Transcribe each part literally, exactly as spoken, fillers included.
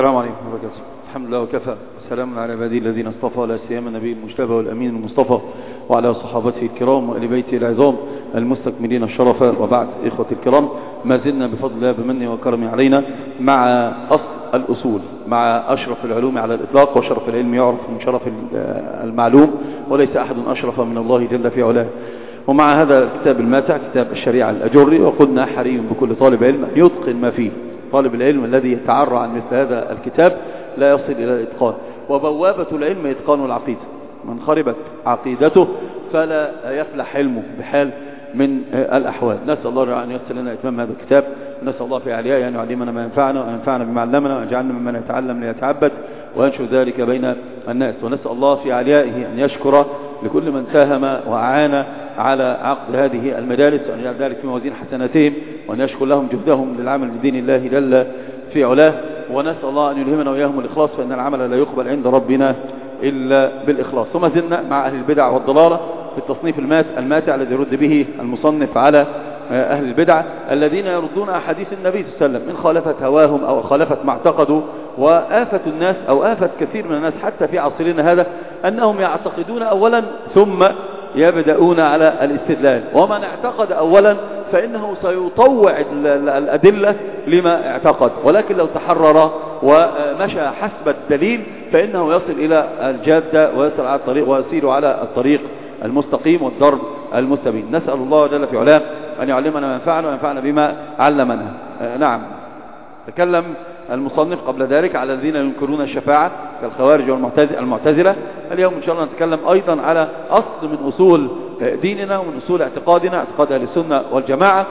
السلام عليكم ورحمة الله وبركاته. الحمد لله وكفى، والسلام على عباده الذين اصطفى، لا سيما النبي المجتبى والأمين المصطفى وعلى صحابته الكرام وآل بيته العظام المستكملين الشرف. وبعد، إخوة الكرام، ما زلنا بفضل الله بمنه وكرمه علينا مع أصل الأصول، مع أشرف العلوم على الإطلاق، وشرف العلم يعرف من شرف المعلوم، وليس أحد أشرف من الله جل في علاه. ومع هذا الكتاب الماتع، كتاب الشريعة الأجري، وقلنا حري بكل طالب علم أن يتقن ما فيه. طالب العلم الذي يتعرى عن مثل هذا الكتاب لا يصل إلى الإتقان، وبوابة العلم إتقان العقيدة. من خربت عقيدته فلا يفلح علمه بحال من الأحوال. نسأل الله أن يسر لنا إتمام هذا الكتاب، ونسأل الله في علياء أن يعلمنا ما ينفعنا، وينفعنا بما علمنا، ويجعلنا ممن يتعلم ليتعبد وينشر ذلك بين الناس. ونسأل الله في عليائه أن يشكر لكل من ساهم وأعان على عقد هذه المجالس، وأن يجعل ذلك في موازين حسناتهم، وأن يشكر لهم جهدهم للعمل بدين الله جل في علاه. ونسأل الله أن يلهمنا وإياهم الإخلاص، فإن العمل لا يقبل عند ربنا إلا بالإخلاص. ثم زلنا مع أهل البدع والضلالة في التصنيف الماتع الذي يرد به المصنف على أهل البدع الذين يردون أحاديث النبي صلى الله عليه وسلم من خالفة هواهم أو خالفة ما اعتقدوا. وآفة الناس أو آفة كثير من الناس حتى في عصرنا هذا أنهم يعتقدون أولا ثم يبدأون على الاستدلال، ومن اعتقد أولا فإنه سيطوع الأدلة لما اعتقد، ولكن لو تحرر ومشى حسب الدليل فإنه يصل إلى الجادة ويصل على الطريق ويسير على الطريق المستقيم والضرب المستبين. نسأل الله جل في علاه أن يعلمنا ما ينفعنا وينفعنا بما علمنا. نعم، تكلم المصنف قبل ذلك على الذين ينكرون الشفاعة كالخوارج والمعتزلة. اليوم إن شاء الله نتكلم أيضا على أصل من أصول ديننا ومن أصول اعتقادنا، اعتقاد أهل السنة والجماعة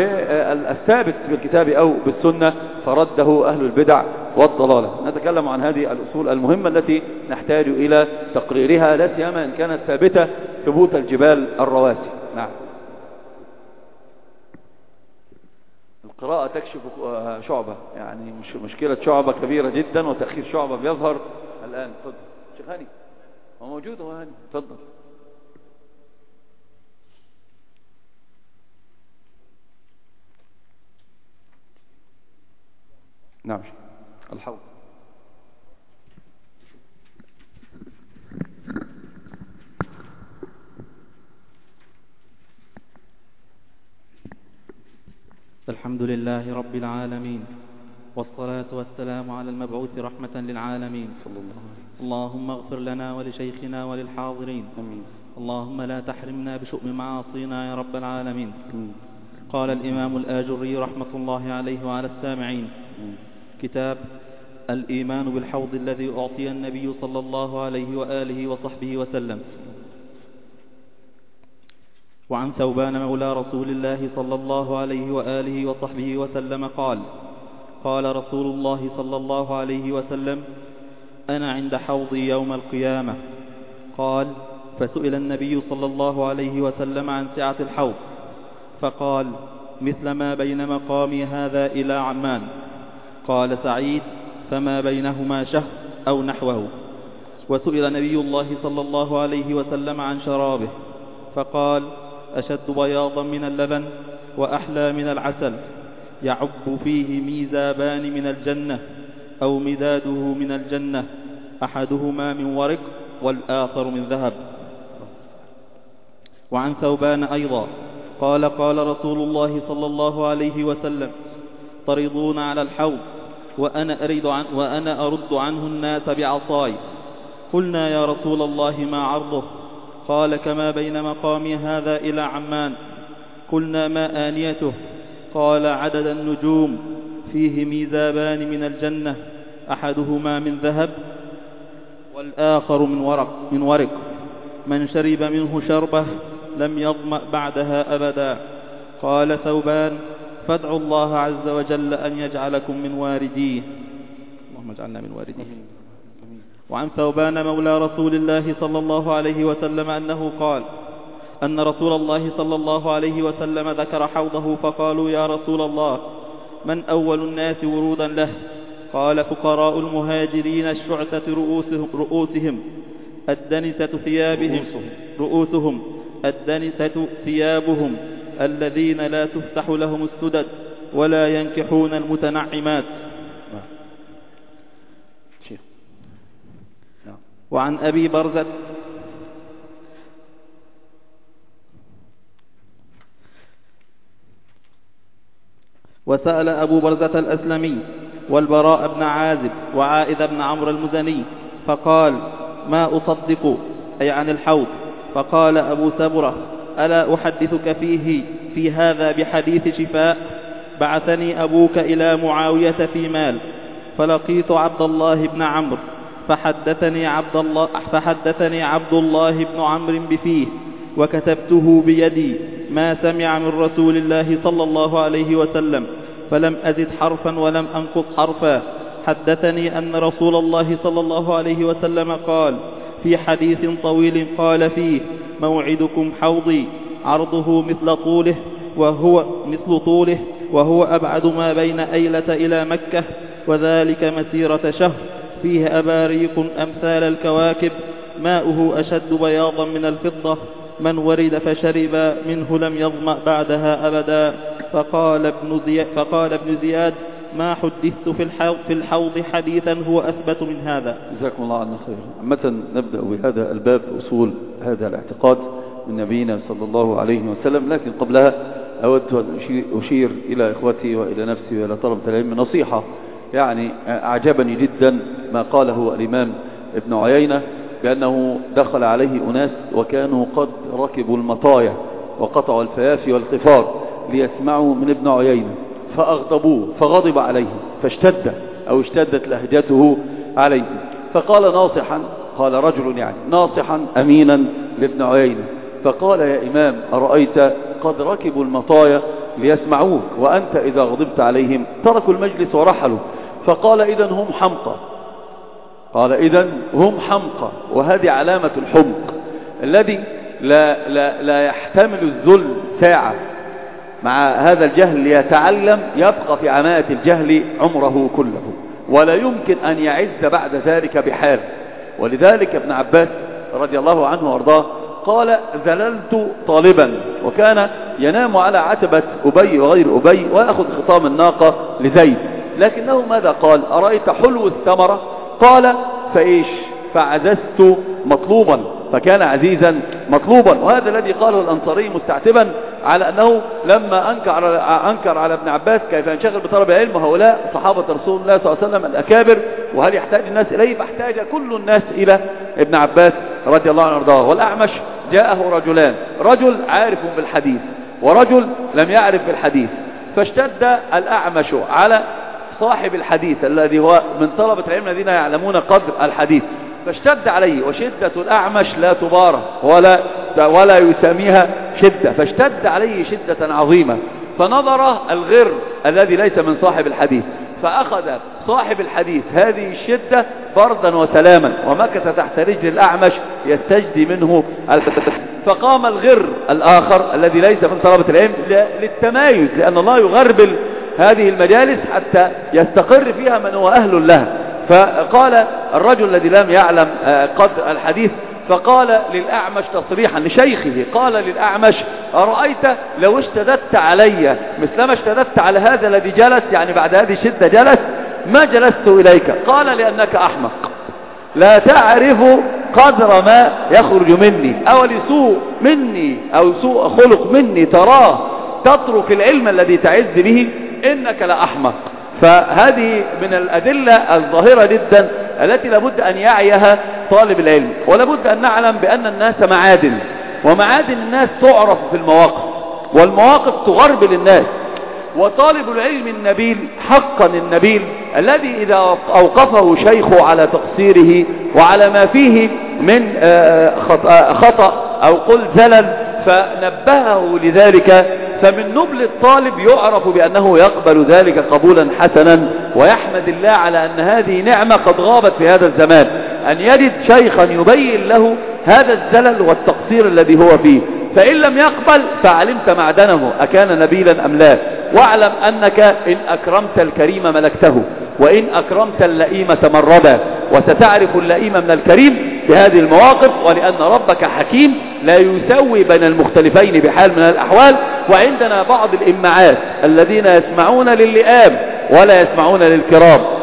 بالثابت بالكتاب أو بالسنة، فرده أهل البدع والضلالة. نتكلم عن هذه الأصول المهمة التي نحتاج إلى تقريرها، لا سيما إن كانت ثابتة ثبوت الجبال الرواسي. نعم، القراءة تكشف شعبة، يعني مش مشكلة شعبة كبيرة جدا وتأخير شعبة بيظهر الآن. تفضل شيخ هاني، هو موجود هو هاني، تفضل. نعم، الحوض. الحمد لله رب العالمين، والصلاة والسلام على المبعوث رحمة للعالمين صلى الله عليه وسلم. اللهم اغفر لنا ولشيخنا وللحاضرين. أمين. اللهم لا تحرمنا بشؤم معاصينا يا رب العالمين. أمين. قال الإمام الآجري رحمة الله عليه وعلى السامعين: أمين. كتاب الإيمان بالحوض الذي أعطي النبي صلى الله عليه وآله وصحبه وسلم. وعن ثوبان مولى رسول الله صلى الله عليه وآله وصحبه وسلم قال: قال رسول الله صلى الله عليه وسلم: أنا عند حوضي يوم القيامة. قال: فسئل النبي صلى الله عليه وسلم عن سعة الحوض فقال: مثل ما بين مقامي هذا إلى عمان. قال سعيد: فما بينهما شهر أو نحوه. وسئل نبي الله صلى الله عليه وسلم عن شرابه فقال: أشد بياضا من اللبن وأحلى من العسل، يعب فيه ميزابان من الجنة أو مداده من الجنة، أحدهما من ورق والآخر من ذهب. وعن ثوبان أيضا قال: قال رسول الله صلى الله عليه وسلم: ترضون على الحوض وأنا أرد, عن وأنا أرد عنه الناس بعصاي. قلنا: يا رسول الله ما عرضه؟ قال: كما بين مقامي هذا إلى عمان. قلنا: ما آنيته؟ قال: عدد النجوم، فيه ميزابان من الجنة، أحدهما من ذهب والآخر من ورق, من ورق من شرب منه شربة لم يظمأ بعدها أبدا. قال ثوبان: فادعوا الله عز وجل أن يجعلكم من وارديه. اللهم اجعلنا من وارديه. وعن ثوبان مولى رسول الله صلى الله عليه وسلم أنه قال: أن رسول الله صلى الله عليه وسلم ذكر حوضه فقالوا: يا رسول الله، من أول الناس ورودا له؟ قال: فقراء المهاجرين الشعثة رؤوسهم, رؤوسهم الدنسة ثيابهم رؤوسهم الدنسة ثيابهم الذين لا تفتح لهم السدد ولا ينكحون المتنعمات. شيخ. نعم. وعن أبي برزة وسأل أبو برزة الأسلمي والبراء بن عازب وعائذ بن عمرو المزني فقال ما أصدق أي عن الحوض. فقال أبو سبرة ألا أحدثك فيه في هذا بحديث شفاء؟ بعثني أبوك إلى معاوية في مال فلقيت عبد الله بن عمرو فحدثني عبد الله, فحدثني عبد الله بن عمرو بفيه وكتبته بيدي ما سمع من رسول الله صلى الله عليه وسلم فلم أزد حرفا ولم أنقص حرفا. حدثني أن رسول الله صلى الله عليه وسلم قال في حديث طويل قال فيه موعدكم حوضي عرضه مثل طوله وهو مثل طوله وهو أبعد ما بين أيلة إلى مكة وذلك مسيرة شهر فيه أباريق أمثال الكواكب ماؤه أشد بياضا من الفضة من ورد فشرب منه لم يظمأ بعدها أبدا. فقال ابن زياد, فقال ابن زياد ما حدثت في الحوض, في الحوض حديثا هو أثبت من هذا. جزاكم الله عنا خير. عامة نبدأ بهذا الباب أصول هذا الاعتقاد من نبينا صلى الله عليه وسلم، لكن قبلها أود أن أشير إلى إخوتي وإلى نفسي وإلى طلبة العلم نصيحة. يعني أعجبني جدا ما قاله الإمام ابن عيينة بأنه دخل عليه أناس وكانوا قد ركبوا المطايا وقطعوا الفيافي والقفار ليسمعوا من ابن عيينة فأغضبوه فغضب عليه فاشتد أو اشتدت لهجته عليه فقال ناصحا، قال رجل يعني ناصحا أمينا لابن عيينة فقال يا إمام أرأيت قد ركبوا المطايا ليسمعوك وأنت إذا غضبت عليهم تركوا المجلس ورحلوا. فقال إذن هم حمقى، قال إذن هم حمقى، وهذه علامة الحمق الذي لا, لا, لا يحتمل الذل ساعة مع هذا الجهل ليتعلم يبقى في عماءة الجهل عمره كله ولا يمكن أن يعز بعد ذلك بحال. ولذلك ابن عباس رضي الله عنه وارضاه قال ذللت طالبا، وكان ينام على عتبة أبي وغير أبي ويأخذ خطام الناقة لزيد، لكنه ماذا قال؟ أرأيت حلو الثمرة؟ قال فإيش؟ فعززت مطلوبا، فكان عزيزا مطلوبا. وهذا الذي قاله الأنصاري مستعتبا على أنه لما أنكر على, أنكر على ابن عباس كيف ينشغل بطلب العلم وهؤلاء صحابة رسول الله صلى الله عليه وسلم الأكابر وهل يحتاج الناس إليه؟ فاحتاج كل الناس إلى ابن عباس رضي الله عنه وارضاه. والأعمش جاءه رجلان، رجل عارف بالحديث ورجل لم يعرف بالحديث، فاشتد الأعمش على صاحب الحديث الذي هو من طلبة العلم الذين يعلمون قدر الحديث، فاشتد عليه، وشدة الأعمش لا تبارى ولا ولا يسميها شدة، فاشتد عليه شدة عظيمة. فنظر الغر الذي ليس من صاحب الحديث فأخذ صاحب الحديث هذه الشدة بردا وسلاما ومكث تحت رجل الأعمش يستجدي منه الحديث. فقام الغر الآخر الذي ليس من طلبة العلم للتمايز، لأن الله يغربل هذه المجالس حتى يستقر فيها من هو أهل لها. فقال الرجل الذي لم يعلم قدر الحديث فقال للأعمش تصريحا لشيخه، قال للأعمش أرأيت لو اشتددت علي مثلما اشتددت على هذا الذي جلس، يعني بعد هذه الشدة جلس، ما جلست إليك. قال لأنك أحمق لا تعرف قدر ما يخرج مني، أو لسوء مني أو سوء خلق مني تراه تترك العلم الذي تعز به، إنك لأحمق. فهذه من الأدلة الظاهرة جدا التي لابد أن يعيها طالب العلم. ولابد أن نعلم بأن الناس معادن، ومعادن الناس تعرف في المواقف، والمواقف تغربل الناس. وطالب العلم النبيل حقا النبيل الذي إذا أوقفه شيخه على تقصيره وعلى ما فيه من خطأ أو قل زلل فنبهه لذلك، فمن نبل الطالب يعرف بأنه يقبل ذلك قبولا حسنا ويحمد الله على أن هذه نعمة قد غابت في هذا الزمان، أن يجد شيخا يبين له هذا الزلل والتقصير الذي هو فيه. فإن لم يقبل فعلمت معدنه أكان نبيلا أم لا. واعلم أنك إن أكرمت الكريم ملكته، وإن أكرمت اللئيم تمردا، وستعرف اللئيم من الكريم في هذه المواقف. ولأن ربك حكيم لا يسوي بين المختلفين بحال من الأحوال. وعندنا بعض الإمعات الذين يسمعون للئام ولا يسمعون للكرام،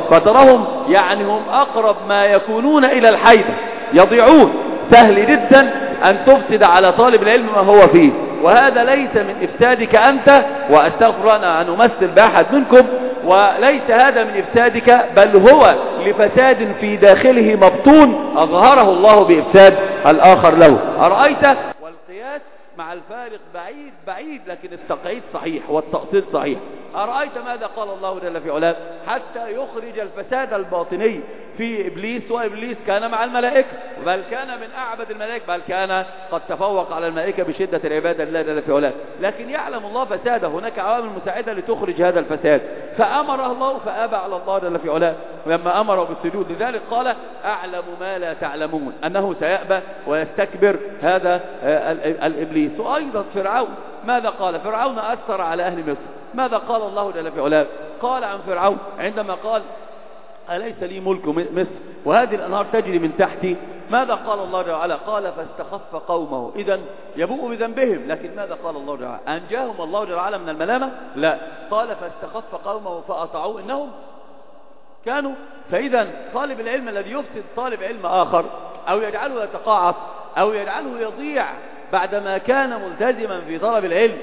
فتراهم يعني هم أقرب ما يكونون إلى الحيدة، يضيعون. سهل جدا أن تفسد على طالب العلم ما هو فيه، وهذا ليس من إفسادك أنت، وأستغفر أنا أن أمثل بأحد منكم، وليس هذا من إفسادك، بل هو لفساد في داخله مبطون أظهره الله بإفساد الآخر له. أرأيت؟ والقياس مع الفارق بعيد بعيد، لكن التقعيد صحيح والتقصير صحيح. أرأيت ماذا قال الله جل في علاه حتى يخرج الفساد الباطني في إبليس؟ وإبليس كان مع الملائكة، بل كان من أعبد الملائكة، بل كان قد تفوق على الملائكة بشدة العبادة لله جل في علاه، لكن يعلم الله فساده. هناك عوامل مساعدة لتخرج هذا الفساد، فأمره الله فأبى على الله جل في علاه لما أمره بالسجود. لذلك قال أعلم ما لا تعلمون، أنه سيأبى ويستكبر هذا الإبليس. وأيضا فرعون، ماذا قال؟ فرعون أثر على أهل مصر. ماذا قال الله جل في علاه؟ قال عن فرعون عندما قال أليس لي ملك مصر وهذه الأنهار تجري من تحتي؟ ماذا قال الله جل وعلا؟ قال فاستخف قومه. إذن يبوء بذنبهم، لكن ماذا قال الله جل وعلا؟ أنجاهم الله جل وعلا من الملامة؟ لا، قال فاستخف قومه فأطاعوه إنهم كانوا. فإذا طالب العلم الذي يفسد طالب علم آخر أو يجعله يتقاعس أو يجعله يضيع بعدما كان ملتزما في طلب العلم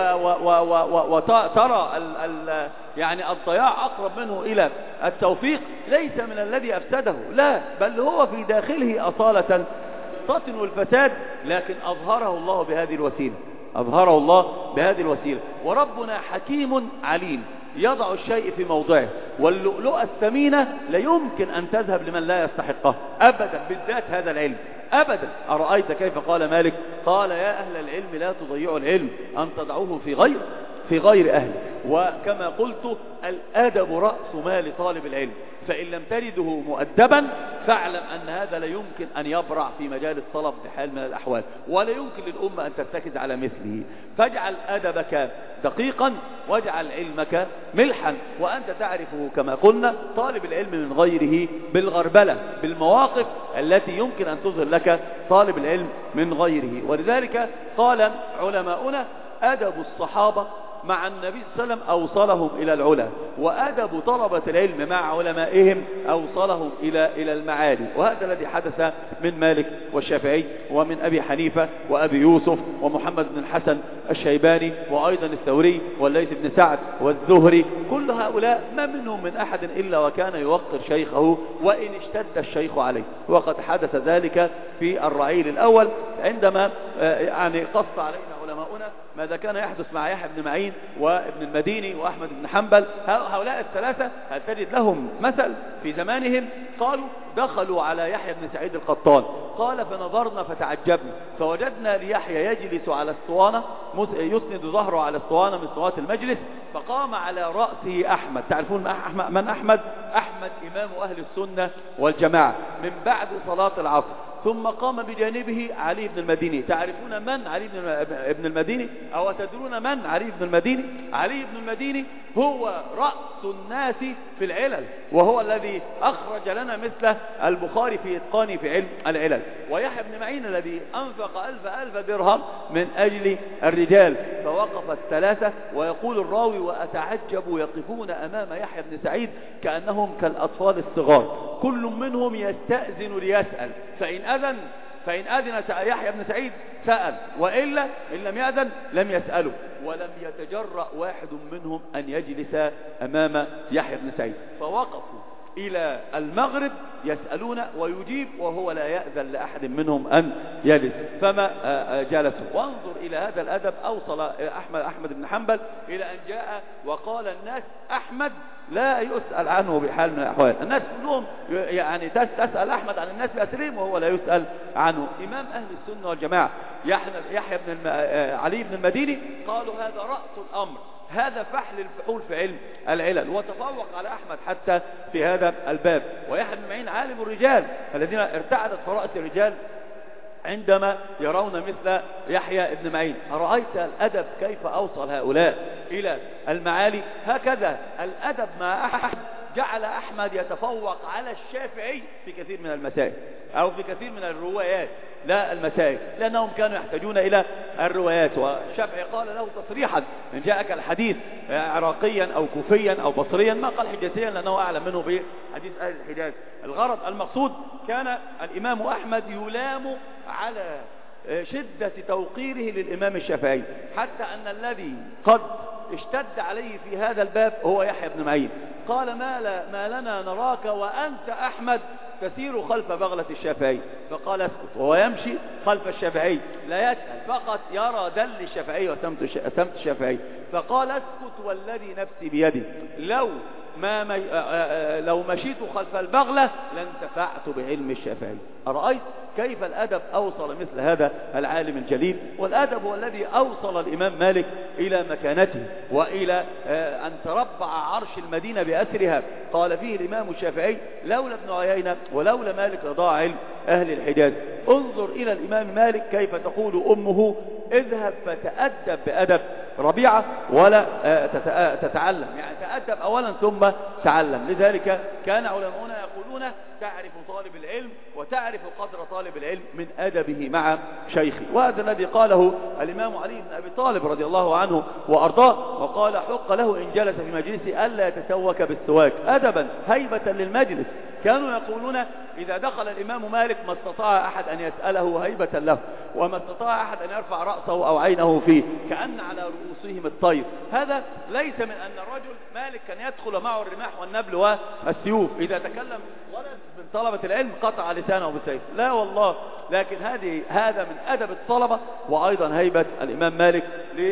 وترى يعني الضياع أقرب منه إلى التوفيق، ليس من الذي أفسده، لا، بل هو في داخله أصالة تطن الفساد، لكن أظهره الله بهذه الوسيلة، أظهره الله بهذه الوسيلة. وربنا حكيم عليم يضع الشيء في موضعه، واللؤلؤة الثمينة لا يمكن أن تذهب لمن لا يستحقها أبدا، بالذات هذا العلم أبدا. أرأيت كيف قال مالك؟ قال يا أهل العلم لا تضيعوا العلم أن تضعوه في غير في غير أهله. وكما قلت الأدب رأس مال طالب العلم، فإن لم تجده مؤدبا فاعلم أن هذا لا يمكن أن يبرع في مجال الطلب بحال من الأحوال، ولا يمكن للأمة أن ترتكز على مثله. فاجعل أدبك دقيقا واجعل علمك ملحا، وأنت تعرفه كما قلنا طالب العلم من غيره بالغربلة، بالمواقف التي يمكن أن تظهر لك طالب العلم من غيره. ولذلك قال علماؤنا أدب الصحابة مع النبي صلى الله عليه وسلم أوصلهم إلى العلا، وأدب طلبة العلم مع علمائهم أوصلهم إلى إلى المعالي. وهذا الذي حدث من مالك والشافعي ومن أبي حنيفة وأبي يوسف ومحمد بن الحسن الشيباني وأيضا الثوري والليث بن سعد والزهري. كل هؤلاء ما منهم من أحد إلا وكان يوقر شيخه وإن اشتد الشيخ عليه. وقد حدث ذلك في الرعيل الأول عندما يعني قص علينا علماؤنا ماذا كان يحدث مع يحيى بن معين وابن المديني وأحمد بن حنبل. هؤلاء الثلاثة هل تجد لهم مثل في زمانهم؟ قالوا دخلوا على يحيى بن سعيد القطان، قال فنظرنا فتعجبنا فوجدنا ليحيى يجلس على الصوانة يسند ظهره على الصوانة من صوات المجلس، فقام على رأسه أحمد. تعرفون من أحمد؟ أحمد إمام أهل السنة والجماعة من بعد صلاة العصر. ثم قام بجانبه علي بن المديني. تعرفون من علي بن المديني؟ أو تدرون من علي بن المديني؟ علي بن المديني هو رأس الناس في العلل، وهو الذي أخرج لنا مثل البخاري في إتقانه في علم العلل. ويحيى بن معين الذي أنفق ألف ألف درهم من أجل الرجال. فوقف الثلاثة ويقول الراوي وأتعجب يقفون أمام يحيى بن سعيد كأنهم كالأطفال الصغار، كل منهم يستأذن ليسأل، فإن أذن فإن أذن يحيى بن سعيد سأل، وإلا إن لم يأذن لم يسأله. ولم يتجرأ واحد منهم أن يجلس أمام يحيى بن سعيد، فوقفوا إلى المغرب يسألون ويجيب وهو لا يأذن لأحد منهم أن يجلس، فما جلسوا. وانظر إلى هذا الأدب. أوصل أحمد أحمد بن حنبل إلى أن جاء وقال الناس أحمد لا يسأل عنه بحال من الأحوال. الناس كلهم يعني تسأل أحمد عن الناس بأسرهم وهو لا يسأل عنه. إمام أهل السنة والجماعة يحيى بن علي بن المديني قالوا هذا رأس الأمر، هذا فحل الفحول في علم العلل، وتفوق على أحمد حتى في هذا الباب. ويحيى بن معين عالم الرجال الذين ارتعدت فرائس الرجال عندما يرون مثل يحيى بن معين. أرأيت الأدب كيف أوصل هؤلاء إلى المعالي؟ هكذا الأدب مع أحد جعل أحمد يتفوق على الشافعي في كثير من المسائل أو في كثير من الروايات لا المسائل، لأنهم كانوا يحتاجون إلى الروايات. والشافعي قال له تصريحا إن جاءك الحديث عراقيا أو كوفيا أو بصريا، ما قال حجازيا لأنه أعلم منه بحديث أهل الحجاز. الغرض المقصود كان الإمام أحمد يلام على شدة توقيره للإمام الشافعي، حتى أن الذي قد اشتد عليه في هذا الباب هو يحيى بن معين. قال ما, لا ما لنا نراك وأنت أحمد تسير خلف بغلة الشافعي، فقال اسكت، وهو يمشي خلف الشافعي لا يسأل، فقط يرى دل الشافعي وسمت الشافعي، فقال اسكت والذي نفسي بيدي لو ما مي... لو مشيت خلف البغلة لانتفعت بعلم الشافعي. أرأيت كيف الأدب أوصل مثل هذا العالم الجليل؟ والأدب هو الذي أوصل الإمام مالك إلى مكانته وإلى أن تربع عرش المدينة بأسرها. قال فيه الإمام الشافعي لولا ابن عيينة ولولا مالك لضاع علم أهل الحجاز. انظر إلى الإمام مالك كيف تقول أمه اذهب فتأدب بأدب ربيعة ولا تتعلم، يعني تأدب أولا ثم تعلم. لذلك كان علماؤنا يقولون تعرف طالب العلم وتعرف قدر طالب العلم من أدبه مع شيخه. وهذا الذي قاله الإمام علي بن أبي طالب رضي الله عنه وأرضاه، وقال حق له إن جلس في مجلسه ألا يتسوك بالسواك أدبا هيبة للمجلس. كانوا يقولون إذا دخل الإمام مالك ما استطاع أحد أن يسأله هيبة له، وما استطاع أحد أن يرفع رأسه أو عينه فيه، كأن على رؤوسهم الطير. هذا ليس من أن الرجل مالك كان يدخل معه الرماح والنبل والسيوف، إذا تكلم ولد من طلبة العلم قطع لسانه بالسيف، لا والله، لكن هذه هذا من أدب الطلبة، وأيضا هيبة الإمام مالك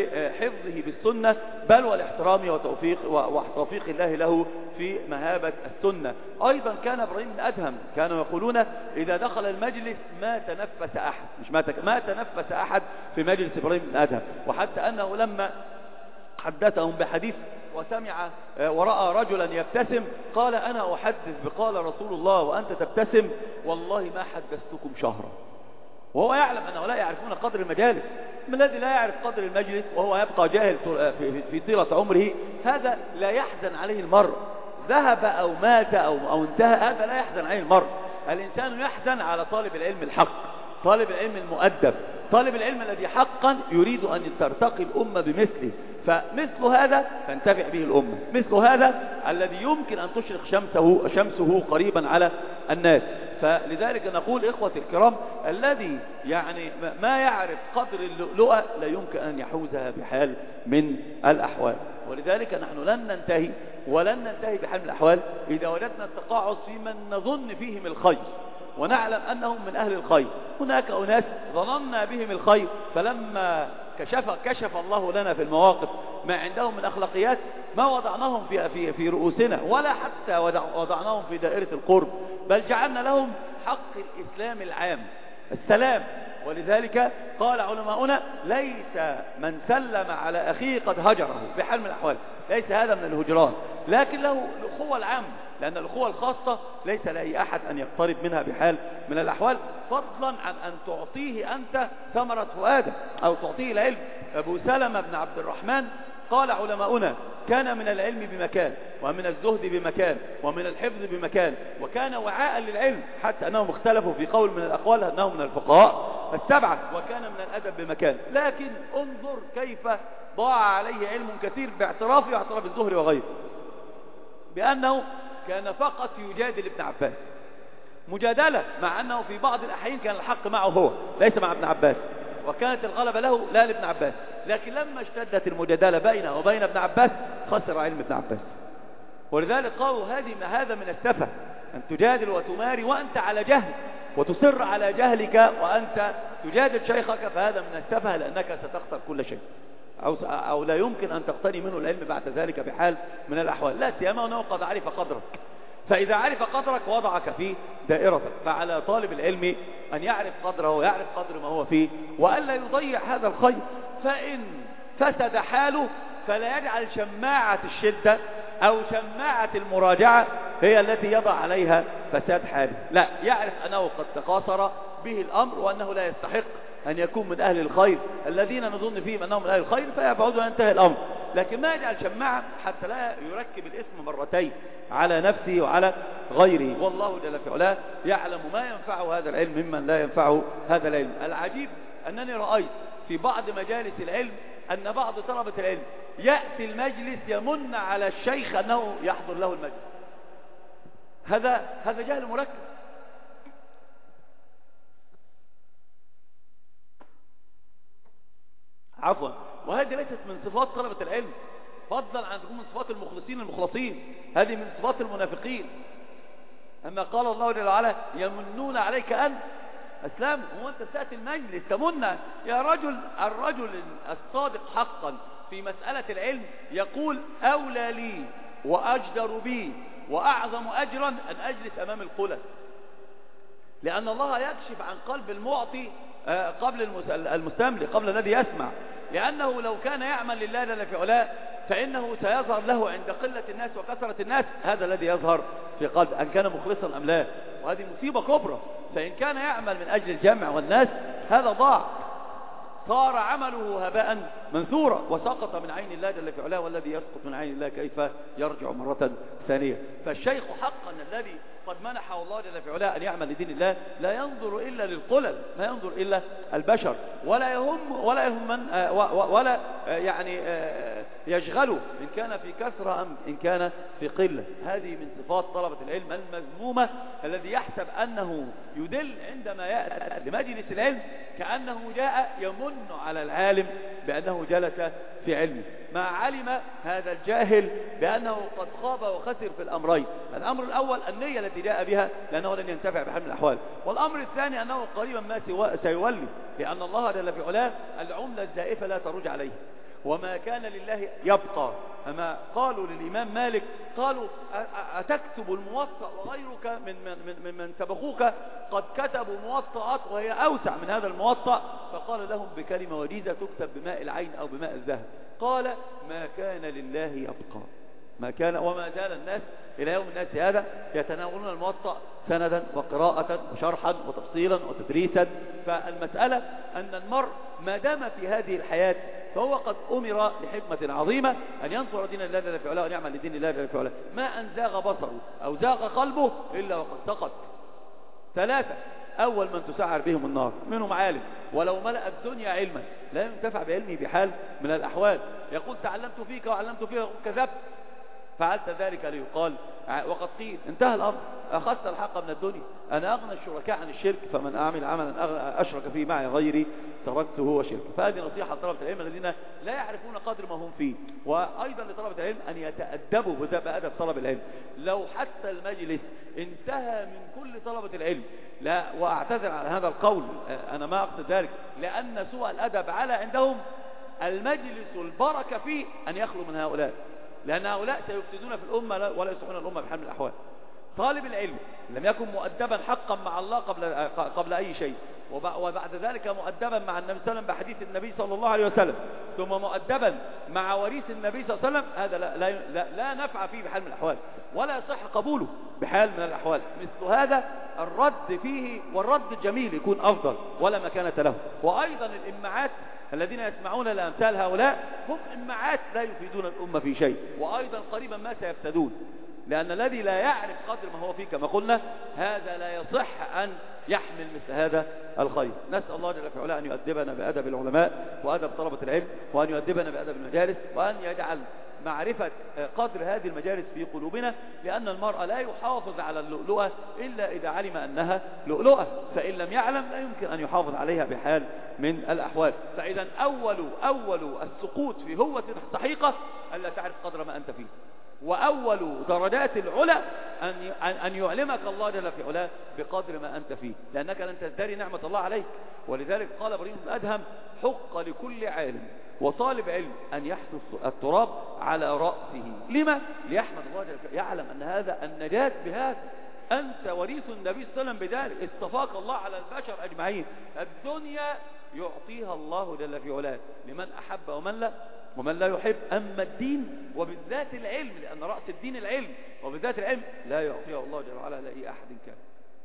لحفظه بالسنة بل والاحترام وتوفيق وتوفيق الله له في مهابة السنة. أيضا كان إبراهيم بن أدهم كانوا يقولون إذا دخل المجلس ما تنفس أحد، مش ما, تك... ما تنفس أحد في مجلس إبراهيم بن أدهم. وحتى أنه لما حدثهم بحديث وسمع ورأى رجلا يبتسم قال أنا أحدث بقال رسول الله وأنت تبتسم والله ما حدثتكم شهرا. وهو يعلم أنه لا يعرفون قدر المجالس. من الذي لا يعرف قدر المجلس وهو يبقى جاهل في طيلة عمره، هذا لا يحزن عليه المرء، ذهب أو مات أو, أو انتهى، هذا لا يحزن عليه المرء. الإنسان يحزن على طالب العلم الحق، طالب العلم المؤدب، طالب العلم الذي حقا يريد أن ترتقي الأمة بمثله. فمثل هذا تنتفع به الأمة، مثل هذا الذي يمكن أن تشرق شمسه, شمسه قريبا على الناس. فلذلك نقول إخوة الكرام الذي يعني ما يعرف قدر اللؤلؤة لا يمكن أن يحوزها بحال من الأحوال. ولذلك نحن لن ننتهي ولن ننتهي بحال من الأحوال إذا وجدنا التقاعس في من نظن فيهم الخير ونعلم أنهم من أهل الخير. هناك أناس ظننا بهم الخير فلما كشف, كشف الله لنا في المواقف ما عندهم من أخلاقيات ما وضعناهم في, في, في رؤوسنا ولا حتى وضعناهم في دائرة القرب، بل جعلنا لهم حق الإسلام العام السلام. ولذلك قال علماؤنا ليس من سلم على أخيه قد هجره بحال من الأحوال، ليس هذا من الهجران، لكن له الأخوة العامة، لأن الأخوة الخاصة ليس لأي أحد أن يقترب منها بحال من الأحوال، فضلا عن أن تعطيه أنت ثمرة فؤادك أو تعطيه العلم. أبو سلمة بن عبد الرحمن قال علماؤنا كان من العلم بمكان ومن الزهد بمكان ومن الحفظ بمكان، وكان وعاء للعلم، حتى أنهم اختلفوا في قول من الأقوال أنه من الفقهاء السبعة، وكان من الأدب بمكان. لكن انظر كيف ضاع عليه علم كثير باعترافه واعتراف الزهري وغيره بأنه كان فقط يجادل ابن عباس مجادلة، مع أنه في بعض الأحيان كان الحق معه هو ليس مع ابن عباس، وكانت الغلبة له لا لابن عباس. لكن لما اشتدت المجادلة بينه وبين ابن عباس خسر علم ابن عباس. ولذلك قالوا هذه هذا من السفة أن تجادل وتماري وأنت على جهل، وتصر على جهلك وأنت تجادل شيخك، فهذا من السفة لأنك ستخسر كل شيء أو, أو لا يمكن أن تقتني منه العلم بعد ذلك بحال من الأحوال، لا سيما أنه قد عرف قدرك. فإذا عرف قدرك وضعك في دائرتك، فعلى طالب العلم أن يعرف قدره ويعرف قدر ما هو فيه وألا يضيع هذا الخير. فإن فسد حاله فلا يجعل شماعة الشدة أو شماعة المراجعة هي التي يضع عليها فساد حاله، لا، يعرف أنه قد تقاصر به الأمر وأنه لا يستحق أن يكون من أهل الخير الذين نظن فيهم أنهم من أهل الخير فيبعد وينتهي الأمر. لكن ما يجعل شماعة حتى لا يركب الاسم مرتين على نفسه وعلى غيره. والله جل في علاه يعلم ما ينفعه هذا العلم ممن لا ينفعه هذا العلم. العجيب أنني رأيت في بعض مجالس العلم أن بعض طلبة العلم يأتي المجلس يمن على الشيخ أنه يحضر له المجلس. هذا هذا جهل مركب. عفوا، وهذه ليست من صفات طلبة العلم، فضلا عن تكون من صفات المخلصين المخلصين، هذه من صفات المنافقين. أما قال الله جل وعلا يمنون عليك أن أسلام، هو أنت تأتي المجلس تمنى يا رجل؟ الرجل الصادق حقا في مسألة العلم يقول أولى لي وأجدر بي وأعظم أجرا أن أجلس أمام القلة، لأن الله يكشف عن قلب المعطي قبل المستملك، قبل الذي يسمع. لأنه لو كان يعمل لله جل في علاه فإنه سيظهر له عند قلة الناس وكثرة الناس هذا الذي يظهر في قلب، أن كان مخلصا أم لا. وهذه مصيبة كبرى. فإن كان يعمل من أجل الجمع والناس هذا ضاع، صار عمله هباء منثورا وسقط من عين الله جل في علاه، والذي يسقط من عين الله كيف يرجع مرة ثانية. فالشيخ حقا الذي قد منحه الله جل في علاه أن يعمل لدين الله لا ينظر إلا للقلل، ما ينظر إلا البشر، ولا يهم ولا يهم من ولا يعني يشغله إن كان في كثرة أم إن كان في قلة. هذه من صفات طلبة العلم المذمومة، الذي يحسب أنه يدل عندما يأتي لمجلس العلم كأنه جاء يمن على العالم بأنه جلس في علمه، ما علم هذا الجاهل بأنه قد خاب وخسر في الأمرين. الأمر الأول النية التي جاء بها لأنه لن ينتفع بحال من الأحوال، والأمر الثاني أنه قريبا ما سيولي، لأن الله جل في علاه العملة الزائفة لا ترج عليه، وما كان لله يبقى. أما قالوا للإمام مالك قالوا أتكتب الموطأ وغيرك من من من من سبقوك قد كتبوا موطئات وهي أوسع من هذا الموطأ، فقال لهم بكلمة وجيزة تكتب بماء العين أو بماء الذهب، قال ما كان لله يبقى. ما كان وما زال الناس إلى يوم الناس هذا يتناولون الموطأ سندا وقراءة وشرحا وتفصيلا وتدريسا. فالمسألة أن المرء ما دام في هذه الحياة فهو قد أمر لحكمة عظيمة أن ينصر دين الله جل في علاه وأن يعمل لدين الله جل في علاه. ما أن زاغ بصره أو زاغ قلبه إلا وقد سقط. ثلاثة: أول من تسعر بهم النار منهم عالم ولو ملأ الدنيا علما لا ينتفع بعلمه بحال من الأحوال. يقول تعلمت فيك وعلمت فيك كذبت، فعلت ذلك ليقال وقد قيل انتهى الأمر، أخذت الحق من الدنيا، أنا أغنى الشركاء عن الشرك، فمن أعمل عملا أشرك فيه معي غيري تركته وشرك. فهذه نصيحة لطلبة العلم الذين لا يعرفون قدر ما هم فيه، وأيضا لطلبة العلم أن يتأدبوا بأدب طلب العلم. لو حتى المجلس انتهى من كل طلبة العلم، لا وأعتذر على هذا القول، أنا ما أقصد ذلك، لأن سوء الأدب على عندهم المجلس البركة فيه أن يخلو من هؤلاء، لأن هؤلاء سيفسدون في الأمة ولا يصلحون الأمة بحال من الأحوال. طالب العلم لم يكن مؤدبا حقا مع الله قبل قبل أي شيء، وبعد ذلك مؤدبا مع النبي صلى الله عليه وسلم بحديث النبي صلى الله عليه وسلم، ثم مؤدبا مع وريث النبي صلى الله عليه وسلم، هذا لا, لا, لا, لا نفع فيه بحال من الأحوال ولا يصح قبوله بحال من الأحوال. مثل هذا الرد فيه، والرد الجميل يكون أفضل ولا مكانة له. وأيضا الإمعات الذين يسمعون لأمثال هؤلاء هم إمعات لا يفيدون الأمة في شيء، وأيضا قريبا ما سيفسدون، لأن الذي لا يعرف قدر ما هو فيه كما قلنا هذا لا يصح أن يحمل مثل هذا الخير. نسأل الله جل وعلا أن يؤدبنا بأدب العلماء وأدب طلبة العلم، وأن يؤدبنا بأدب المجالس، وأن يجعل معرفة قدر هذه المجالس في قلوبنا، لأن المرء لا يحافظ على اللؤلؤة إلا إذا علم أنها لؤلؤة، فإن لم يعلم لا يمكن أن يحافظ عليها بحال من الأحوال. فإذا أول أول السقوط في هوة الحقيقة ألا تعرف قدر ما أنت فيه، وأول درجات العلا أن أن يعلمك الله جل في علاه بقدر ما أنت فيه، لأنك لن تزدري نعمة الله عليك. ولذلك قال ابراهيم بن الأدهم حق لكل عالم وطالب علم أن يحث التراب على رأسه. لما؟ ليحمد الله جل في علاه، يعلم أن هذا النجاة بهذا، أنت وريث النبي صلى الله عليه وسلم بذلك، اصطفاك الله على البشر أجمعين. الدنيا يعطيها الله جل في علاه لمن أحب ومن لا ومن لا يحب. أما الدين وبالذات العلم، لأن رأس الدين العلم، وبالذات العلم لا يعطيها الله جل وعلا لأي أحد كان.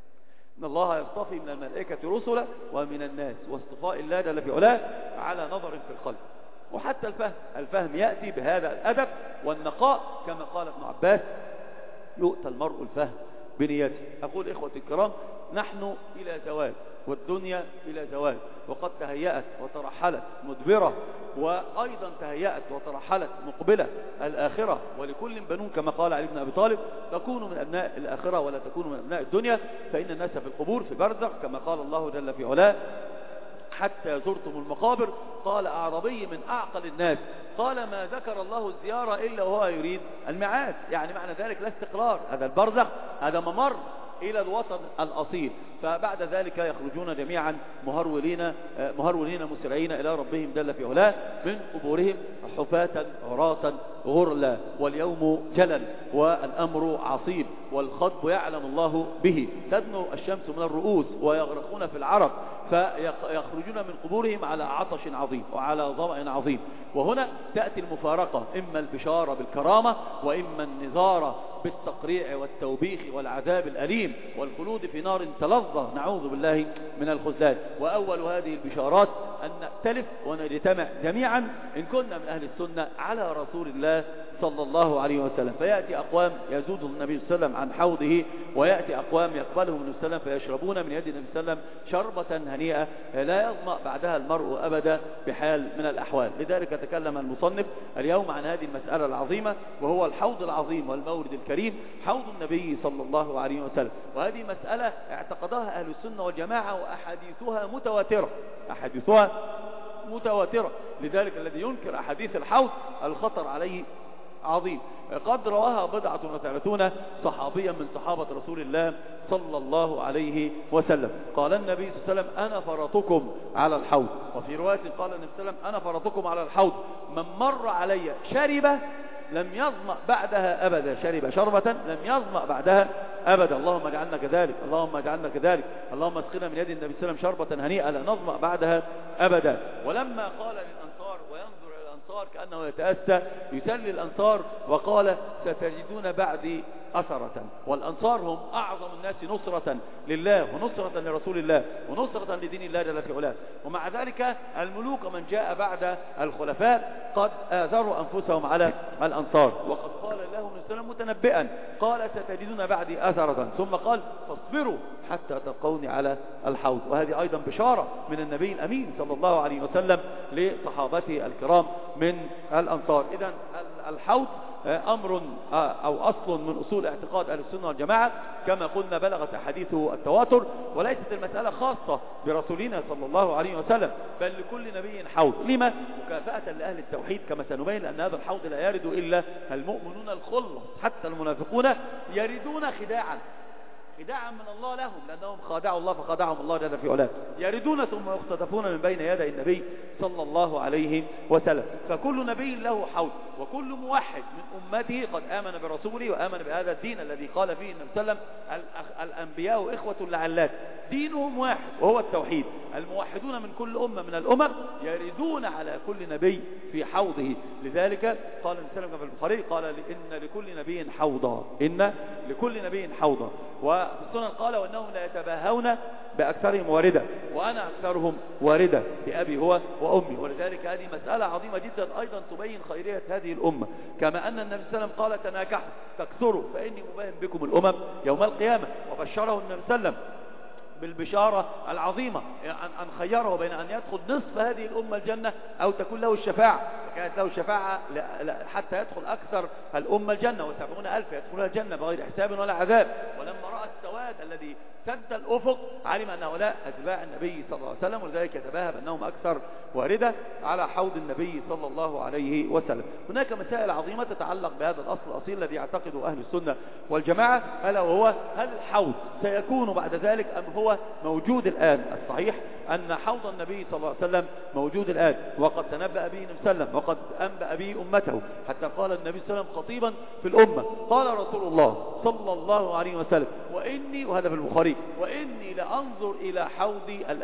إن الله يصطفي من الملائكة رسلا ومن الناس، واصطفاء الله جل في علاه على نظر في الخلق. وحتى الفهم الفهم يأتي بهذا الأدب والنقاء، كما قال ابن عباس يؤتى المرء الفهم بنيته. أقول إخوتي الكرام، نحن إلى زواج والدنيا إلى زواج، وقد تهيأت وترحلت مدبرة، وأيضا تهيأت وترحلت مقبلة الآخرة، ولكل بنون كما قال علي بن أبي طالب تكونوا من أبناء الآخرة ولا تكونوا من أبناء الدنيا، فإن الناس في القبور في برزخ كما قال الله جل في علاه حتى زرتم المقابر. قال أعرابي من أعقل الناس قال ما ذكر الله الزيارة إلا وهو يريد الميعاد، يعني معنى ذلك لا استقرار، هذا البرزخ هذا ممر إلى الوطن الأصيل. فبعد ذلك يخرجون جميعا مهرولين مهرولين مسرعين إلى ربهم جل في علاه من قبورهم حفاة عراة غرلا، واليوم جلل والأمر عصيب والخطب يعلم الله به، تدنو الشمس من الرؤوس ويغرقون في العرق، فيخرجون من قبورهم على عطش عظيم وعلى ظمأ عظيم. وهنا تأتي المفارقة، إما البشارة بالكرامة وإما النذارة بالتقريع والتوبيخ والعذاب الأليم والخلود في نار تلظى، نعوذ بالله من الخذلان. وأول هذه البشارات أن نأتلف ونجتمع جميعا إن كنا من أهل السنة على رسول الله صلى الله عليه وسلم، فيأتي أقوام يزود النبي صلى الله عليه وسلم عن حوضه، ويأتي أقوام يقبلهم النبي صلى الله عليه وسلم فيشربون من يد النبي صلى الله عليه وسلم شربة هنيئة لا يظمأ بعدها المرء أبدا بحال من الأحوال. لذلك تكلم المصنف اليوم عن هذه المسألة العظيمة، وهو الحوض العظيم والمورد الكريم حوض النبي صلى الله عليه وسلم. وهذه مسألة اعتقدها أهل السنة والجماعة، وأحاديثها متواترة أحاديثها متواترة لذلك الذي ينكر أحاديث الحوض الخطر عليه عظيم. قد رواها بضعة وثلاثون صحابيا من صحابة رسول الله صلى الله عليه وسلم. قال النبي صلى الله عليه وسلم أنا فرطكم على الحوض، وفي رواية قال النبي صلى الله عليه وسلم أنا فرطكم على الحوض من مر علي شرب لم يظمأ بعدها أبدا، شرب شربة لم يظمأ بعدها أبدا. اللهم اجعلنا كذلك، اللهم اجعلنا كذلك، اللهم اسقنا من يد النبي صلى الله عليه وسلم شربة هنيئة لا نظمأ بعدها أبدا. ولما قال للأنصار وينظر إلى الأنصار كأنه يتأسى يسلي الأنصار وقال ستجدون بعدي أثرة. والأنصار هم أعظم الناس نصرة لله ونصرة لرسول الله ونصرة لدين الله جل في علاه، ومع ذلك الملوك من جاء بعد الخلفاء قد آثروا أنفسهم على الأنصار. وقد قال لهم السلام متنبئا قال ستجدون بعدي أثرة، ثم قال فاصبروا حتى تلقوني على الحوض. وهذه أيضا بشارة من النبي الأمين صلى الله عليه وسلم لصحابته الكرام من الأنصار. إذن الحوض أمر أو أصل من أصول اعتقاد أهل السنة والجماعة كما قلنا، بلغت أحاديثه التواتر، وليست المسألة خاصة برسولنا صلى الله عليه وسلم بل لكل نبي حوض. لما؟ مكافأة لأهل التوحيد كما سنبين، لأن هذا الحوض لا يرد إلا المؤمنون الخلص، حتى المنافقون يردون خداعا خداعا من الله لهم لأنهم خادعوا الله فخادعهم الله جل في علاه، يردون ثم يختطفون من بين يدي النبي صلى الله عليه وسلم. فكل نبي له حوض، وكل موحد من أمته قد آمن برسوله وآمن بهذا الدين الذي قال فيه النبي صلى الله عليه وسلم الأنبياء إخوة لعلات، دينهم واحد وهو التوحيد. الموحدون من كل أمة من الأمم يردون على كل نبي في حوضه. لذلك قال النبي صلى الله عليه وسلم في البخاري قال إن لكل نبي حوضا، إن لكل نبي حوضا. وفي السنن قال وإنهم لا يتباهون بأكثرهم واردة وأنا أكثرهم واردة بأبي هو وأمي. ولذلك هذه مسألة عظيمة جدا أيضا تبين خيرية هذه الأمة، كما أن النبي صلى الله عليه وسلم قال تناكحوا تكثروا فإني مباهم بكم الأمم يوم القيامة. وبشره النبي صلى الله عليه وسلم بالبشارة العظيمة أن خيره بين أن يدخل نصف هذه الأمة الجنة أو تكون له الشفاعة، فكانت له الشفاعة حتى يدخل أكثر الأمة الجنة، وسبعون ألف يدخلها الجنة بغير حساب ولا عذاب. ولما رأى السواد الذي سد الأفق علم أن هؤلاء أتباع النبي صلى الله عليه وسلم، ولذلك يتباهى بأنهم أكثر واردة على حوض النبي صلى الله عليه وسلم. هناك مسائل عظيمة تتعلق بهذا الأصل الأصيل الذي يعتقده أهل السنة والجماعة، ألا وهو هل الحوض سيكون بعد ذلك أم هو موجود الآن؟ الصحيح أن حوض النبي صلى الله عليه وسلم موجود الآن، وقد تنبأ به النبي صلى الله عليه وسلم وقد أنبأ به أمته، حتى قال النبي صلى الله عليه وسلم خطيبا في الأمة قال رسول الله صلى الله عليه وسلم وإني، وهذا في البخاري، وإني لأنظر إلى حوضي الآن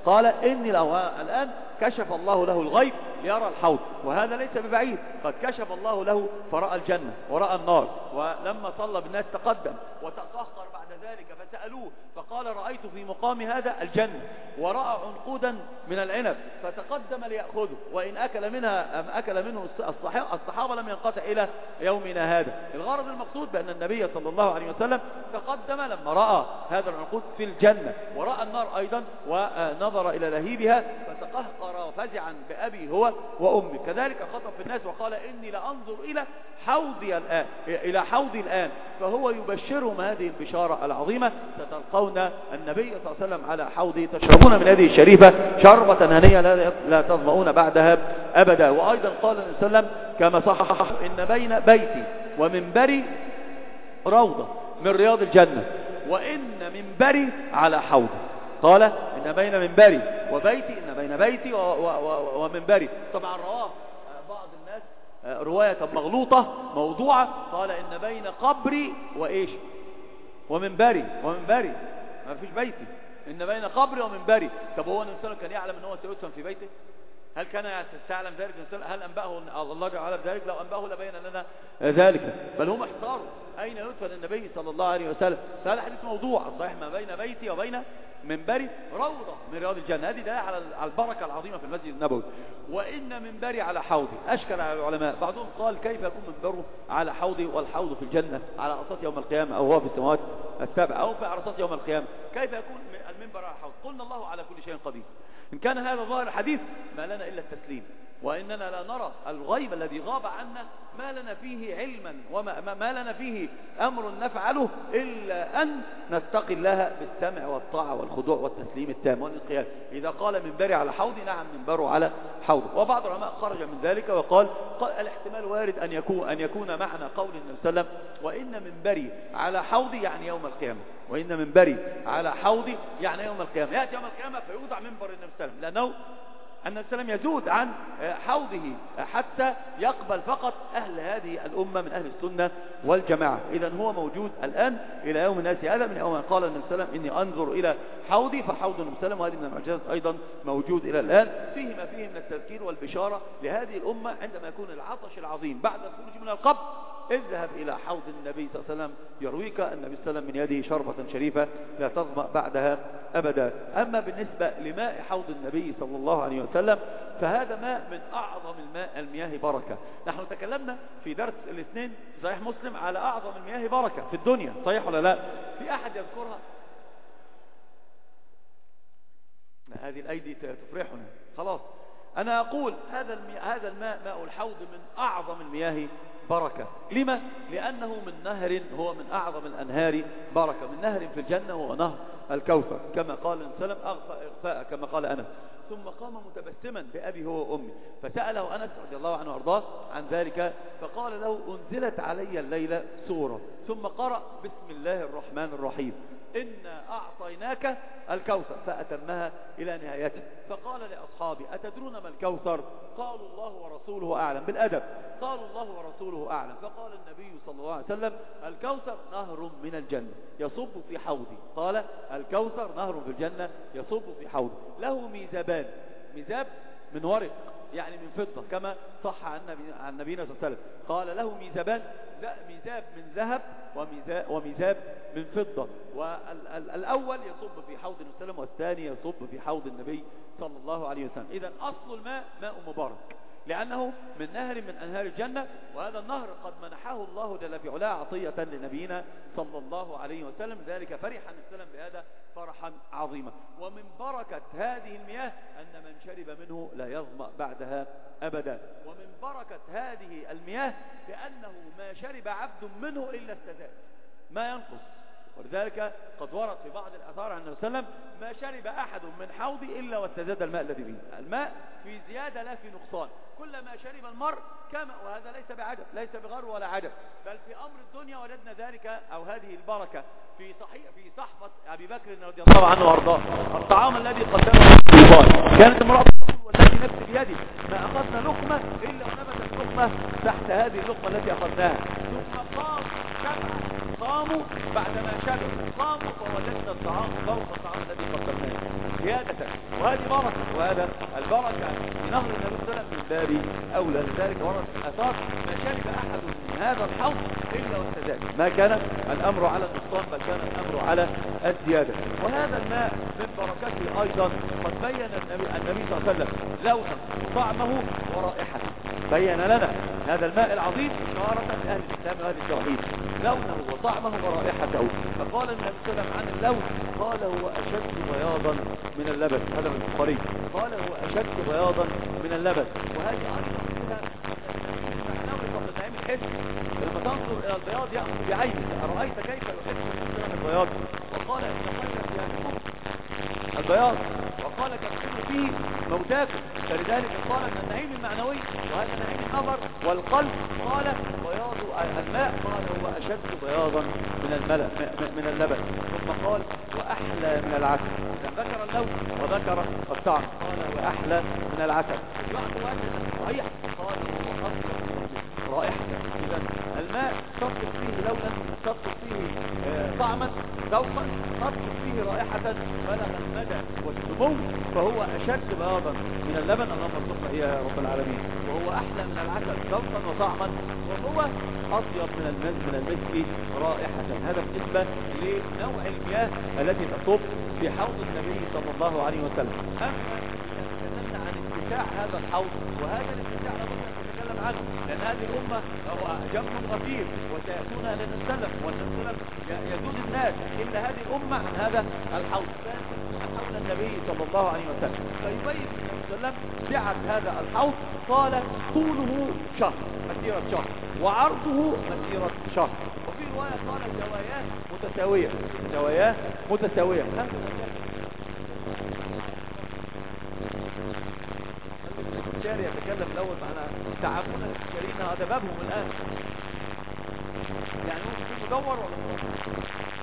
قال إني لو الآن كشف الله له الغيب ليرى الحوض، وهذا ليس ببعيد، قد كشف الله له فرأى الجنة ورأى النار، ولما صلى بالناس تقدم وتقهقر بعد ذلك فسألوه فقال رأيت في مقام هذا الجنة، ورأى عنقودا من العنب فتقدم ليأخذه، وإن أكل منها أم أكل منه الصحابة لم ينقطع إلى يومنا هذا. الغرض المقصود بأن النبي صلى الله عليه وسلم تقدم لما رأى هذا العنقود في الجنة ورأى النار أيضا ونظر إلى لهيبها فتقهقر وفزعا بأبي هو وأمي. كذلك خطب في الناس وقال إني لأنظر إلى حوضي الآن إلى حوضي الآن، فهو يبشرهم هذه البشارة العظيمة: ستلقون النبي صلى الله عليه وسلم على حوضه تشربون من هذه الشريفة شربة هنية لا تظمؤون بعدها أبدا. وأيضا قال النبي صلى الله عليه وسلم كما صح: إن بين بيتي ومنبري روضة من رياض الجنة، وإن منبري على حوضي. قال إن بين منبري وبيتي إن بين بيتي ومنبري. طبعا رواه بعض الناس رواية مغلوطة موضوعة، قال إن بين قبري وإيش ومنبري ومنبري ما فيش بيتي، إن بين قبري ومنبري. طب هو النبي صلى الله عليه وسلم كان يعلم أنه سيدفن في بيته؟ هل كان تعلم ذلك؟ هل أنبأه الله جعل ذلك؟ لو أنبأه لبين لنا ذلك، بل هم احتاروا أين يدفن النبي صلى الله عليه وسلم. فهذا حديث موضوع صحيح: ما بين بيتي وبين منبري روضة من رياض الجنة. هذه دلالة على البركة العظيمة في المسجد النبوي. وإن منبري على حوضي. أشكل على العلماء، بعضهم قال كيف يكون منبره على حوضي والحوض في الجنة على عرصات يوم القيامة، أو هو في السماوات السبع أو في عرصات يوم القيامة، كيف يكون المنبر على الحوض؟ قلنا الله على كل شيء قدير. إن كان هذا ظاهر الحديث ما لنا إلا التسليم، وإننا لا نرى الغيب الذي غاب عنا ما لنا فيه علما وما ما لنا فيه أمر نفعله إلا أن نتقي الله بالسمع والطاعة والخضوع والتسليم التام والانقياد. إذا قال منبري على حوضي، نعم منبره على حوض. وبعض العلماء خرج من ذلك وقال الاحتمال وارد أن يكون أن يكون معنى قول النبي صلى الله عليه وسلم: وإن منبري على حوضي يعني يوم القيامة، وإن منبري على حوضي يعني يوم القيامة. يأتي يوم القيامة فيوضع منبر النبي صلى الله عليه وسلم، لأنه النبي صلى الله عليه وسلم يزود عن حوضه حتى يقبل فقط أهل هذه الأمة من أهل السنة والجماعة. إذن هو موجود الآن إلى يوم الناس هذا، من يوم قال النبي صلى الله عليه وسلم: إني أنظر إلى حوضي، فحوض النبي صلى الله عليه وسلم، وهذه من المعجزات أيضا موجود إلى الآن، فيه ما فيه من التذكير والبشارة لهذه الأمة عندما يكون العطش العظيم بعد الخروج من القبر: اذهب إلى حوض النبي صلى الله عليه وسلم يرويك النبي صلى الله عليه وسلم من يده شربة شريفة لا تظمأ بعدها أبدا. أما بالنسبة لماء حوض النبي صلى الله عليه وسلم فهذا ماء من أعظم الماء المياه بركة. نحن تكلمنا في درس الاثنين في صحيح مسلم على أعظم المياه بركة في الدنيا، صحيح ولا لا؟ في أحد يذكرها؟ هذه الأيدي تفرحنا. خلاص، أنا أقول هذا هذا الماء ماء الحوض من أعظم المياه بركة. لما؟ لأنه من نهر هو من أعظم الأنهار بركة، من نهر في الجنة هو نهر الكوثر، كما قال النبي صلى الله عليه وسلم: أغفى إغفاء كما قال أنس. ثم قام متبسما بأبي هو وأمي، فسأله أنس رضي الله عنه وارضاه عن ذلك، فقال له: أنزلت علي الليلة سورة، ثم قرأ بسم الله الرحمن الرحيم، إنا أعطيناك الكوثر، فأتمها إلى نهايته. فقال لأصحابي: أتدرون ما الكوثر؟ قالوا: الله ورسوله أعلم. بالأدب قالوا: الله ورسوله أعلم. فقال النبي صلى الله عليه وسلم: الكوثر نهر من الجنة يصب في حوضي. قال: الكوثر نهر في الجنة يصب في حوضي، له ميزابان، ميزاب من ورق يعني من فضة، كما صح عن نبينا صلى الله عليه وسلم، قال: له ميزابان، ميزاب من ذهب وميزاب من فضة، والأول يصب في حوض النبي صلى الله عليه وسلم، والثاني يصب في حوض النبي صلى الله عليه وسلم. إذن أصل الماء ماء مبارك، لأنه من نهر من أنهار الجنة، وهذا النهر قد منحه الله جل في علاه عطية لنبينا صلى الله عليه وسلم، ذلك فرح النبي صلى الله عليه وسلم بهذا فرحا عظيما. ومن بركة هذه المياه أن من شرب منه لا يظمأ بعدها أبدا. ومن بركة هذه المياه بأنه ما شرب عبد منه إلا استزاد، ما ينقص. ولذلك قد ورد في بعض الآثار عن النبي صلى الله عليه وسلم: ما شرب أحد من حوضي إلا واستزاد الماء الذي فيه. الماء في زيادة لا في نقصان، كلما شرب المرء كما، وهذا ليس بعجب، ليس بغر ولا عجب، بل في أمر الدنيا وجدنا ذلك أو هذه البركة في صحيح في صحفة أبي بكر رضي الله عنه وارضاه. الطعام الذي قدمه الشيطان، كانت امرأة والذي نفسي بيدي ما أخذنا لقمة إلا ونبتت لقمة تحت هذه اللقمة التي أخذناها. ثم قام شبع، قاموا بعدما شبعوا قاموا فوجدنا الطعام فوق الطعام الذي قدمناه. زيادة، وهذه بركة، وهذا البركة في نهر النبي صلى الله عليه وسلم من باب أولى. لذلك ورد الآثار ما شرب أحد من هذا الحوض إلا واستزاد، ما كان الأمر على النقصان بل كان الأمر على الزيادة. وهذا الماء من بركته أيضا قد بين النبي, النبي صلى الله عليه وسلم لونه وطعمه ورائحته، بين لنا هذا الماء العظيم إشارة لأهل الإسلام وأهل التوحيد لونه وطعمه ورائحته. فقال النبي صلى الله عليه وسلم عن اللون قال هو أشد بياضا من اللبن، هذا من البخاري، قال هو أشد بياضا من اللبن. وهذه أيضا لما تنظر إلى البياض يأخذ بعينك، أرأيت كيف يحب الإنسان البياض؟ وقال إن خيرك يهدكم البياض، وقال كفروا فيه موتاكم. فلذلك قال أن النعيم المعنوي وهذا نعيم النظر والقلب قال بياض الماء قال هو أشد بياضا من الملأ من اللبن. ثم قال وأحلى من العسل، ذكر اللون وذكر الطعم قال وأحلى من العسل. صحيح قال هو أصل رائحة. إذا الماء تصف فيه لونا، تصف فيه طعما، ذوقا، تصف فيه رائحة بلغ المدى والسمو، فهو أشد بياضا من اللبن، اللهم ارزقنا إياه يا رب العالمين. وهو أحلى من العسل ذوقا وطعما، وهو أطيب من المسك من المسك رائحة. هذا بالنسبة لنوع المياه التي تصب في حوض النبي صلى الله عليه وسلم. أما تكلمنا عن اتساع هذا الحوض، وهذا الاتساع عنه، لأن هذه الأمة هو جمع غفير وسيأتون لنسلم ونسلم يجوز الناس إلا هذه الأمة عن هذا الحوض حول النبي صلى الله عليه وسلم. فيبين النبي صلى الله عليه وسلم سعة هذا الحوض قال طوله شهر مسيرة شهر وعرضه مسيرة شهر، وفي رواية قال زواياه متساوية زواياه متساوية. الشارع يتكلم الأول معنا تعاملنا الشريك هذا بابهم الآن، يعني هو مدور ولا مدور؟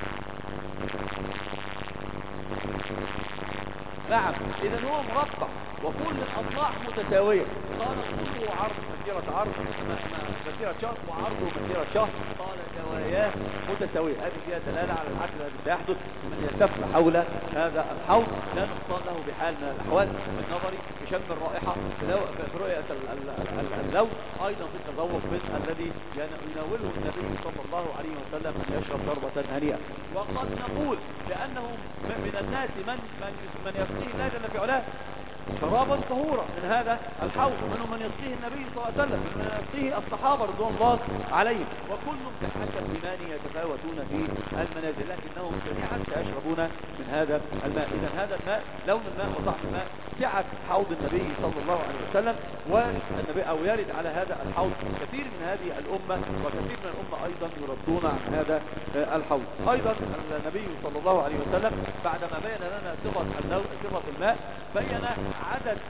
نعم، إذا هو مربع وكل الأضلاع متساوية. قال طوله عرض مسيرة عرض مسيرة شهر وعرضه مسيرة شهر، قال زواياه متساوية. هذه فيها دلالة على العدل الذي سيحدث من يلتف حول هذا الحوض، لا نقصان له بحال من الأحوال من نظري بشم الرائحة في رؤية اللون، أيضا في التذوق من الذي يناوله النبي صلى الله عليه وسلم أن يشرب شربة هنيئة. وقد نقول بأنه من الناس من من من يسقيه الله جل في علاه شرابا طهورا من هذا الحوض، ومنهم من يسقيه النبي صلى الله عليه وسلم، ومن يسقيه الصحابة رضوان الله عليهم، وكلهم بحسب إيمانه يتفاوتون في المنازل، لكنهم جميعا سيشربون من هذا الماء. إذا هذا الماء لون الماء وطعم الماء سعة حوض النبي صلى الله عليه وسلم، والنبي أو يرد على هذا الحوض كثير من هذه الأمة، وكثير من الأمة أيضا يردون عن هذا الحوض. أيضا النبي صلى الله عليه وسلم بعدما بين لنا صفة صفة الماء بين عدد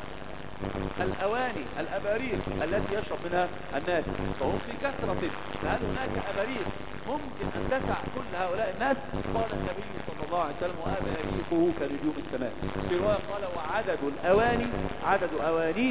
الأواني الأباريق التي يشرب منها الناس، فهم في كثرة. فهل هناك أباريق ممكن أن تسع كل هؤلاء الناس؟ قال النبي صلى الله عليه وسلم وأباريقه كنجوم السماء. في رواية قال وعدد الأواني عدد أوانيه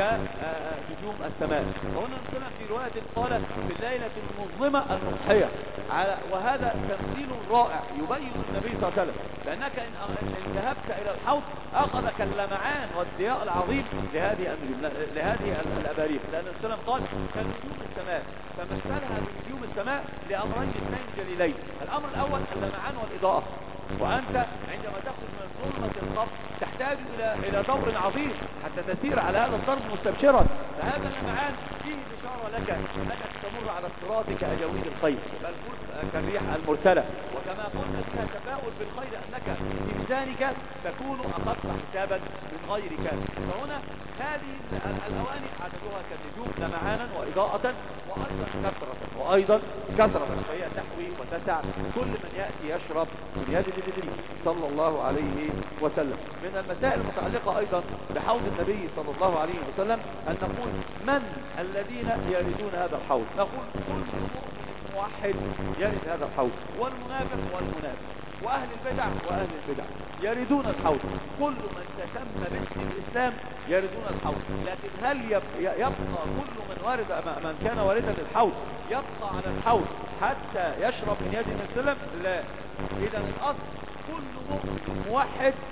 كنجوم السماء. وهنا نقول في رواية قال في الليلة المظلمة المضحية، وهذا تمثيل رائع يبين النبي صلى الله عليه وسلم لأنك إن ذهبت إلى الحوض أخذك اللمعان والضياء العظيم لهذه لهذه الأباريق، لأن السلام قال كنجوم السماء، فمثلها بنجوم السماء لأمرين اثنين جليلين. الأمر الأول اللمعان والإضاءة، وأنت عندما تخرج من ظلمة القبر تحتاج إلى إلى دور عظيم حتى تسير على هذا الضرب مستبشرا، فهذا اللمعان فيه إشارة لك أنك تمر على الصراط كأجاويد الخير بل كالريح المرسلة، وكما قلنا فيها تفاؤل بالخير أنك بميزانك تكون أخف حسابا من غيرك. فهنا هذه الأواني عددها كالنجوم لمعانا وإضاءة وأيضا كثرة وأيضا كثرة فهي تحوي وتسع كل من يأتي يشرب من يد النبي صلى الله عليه وسلم. من المسائل المتعلقة أيضا بحوض النبي صلى الله عليه وسلم أن نقول من الذين يردون هذا الحوض؟ نقول كل موحد يرد هذا الحوض، والمنافق والمنافق، وأهل البدع وأهل البدع يردون الحوض. كل من تسمى باسم الإسلام يردون الحوض، لكن هل يبقى كل من ورد من كان واردا للحوض يبقى على الحوض حتى يشرب من يد النبي؟ لا. إذا الأصل كل مؤمن موحد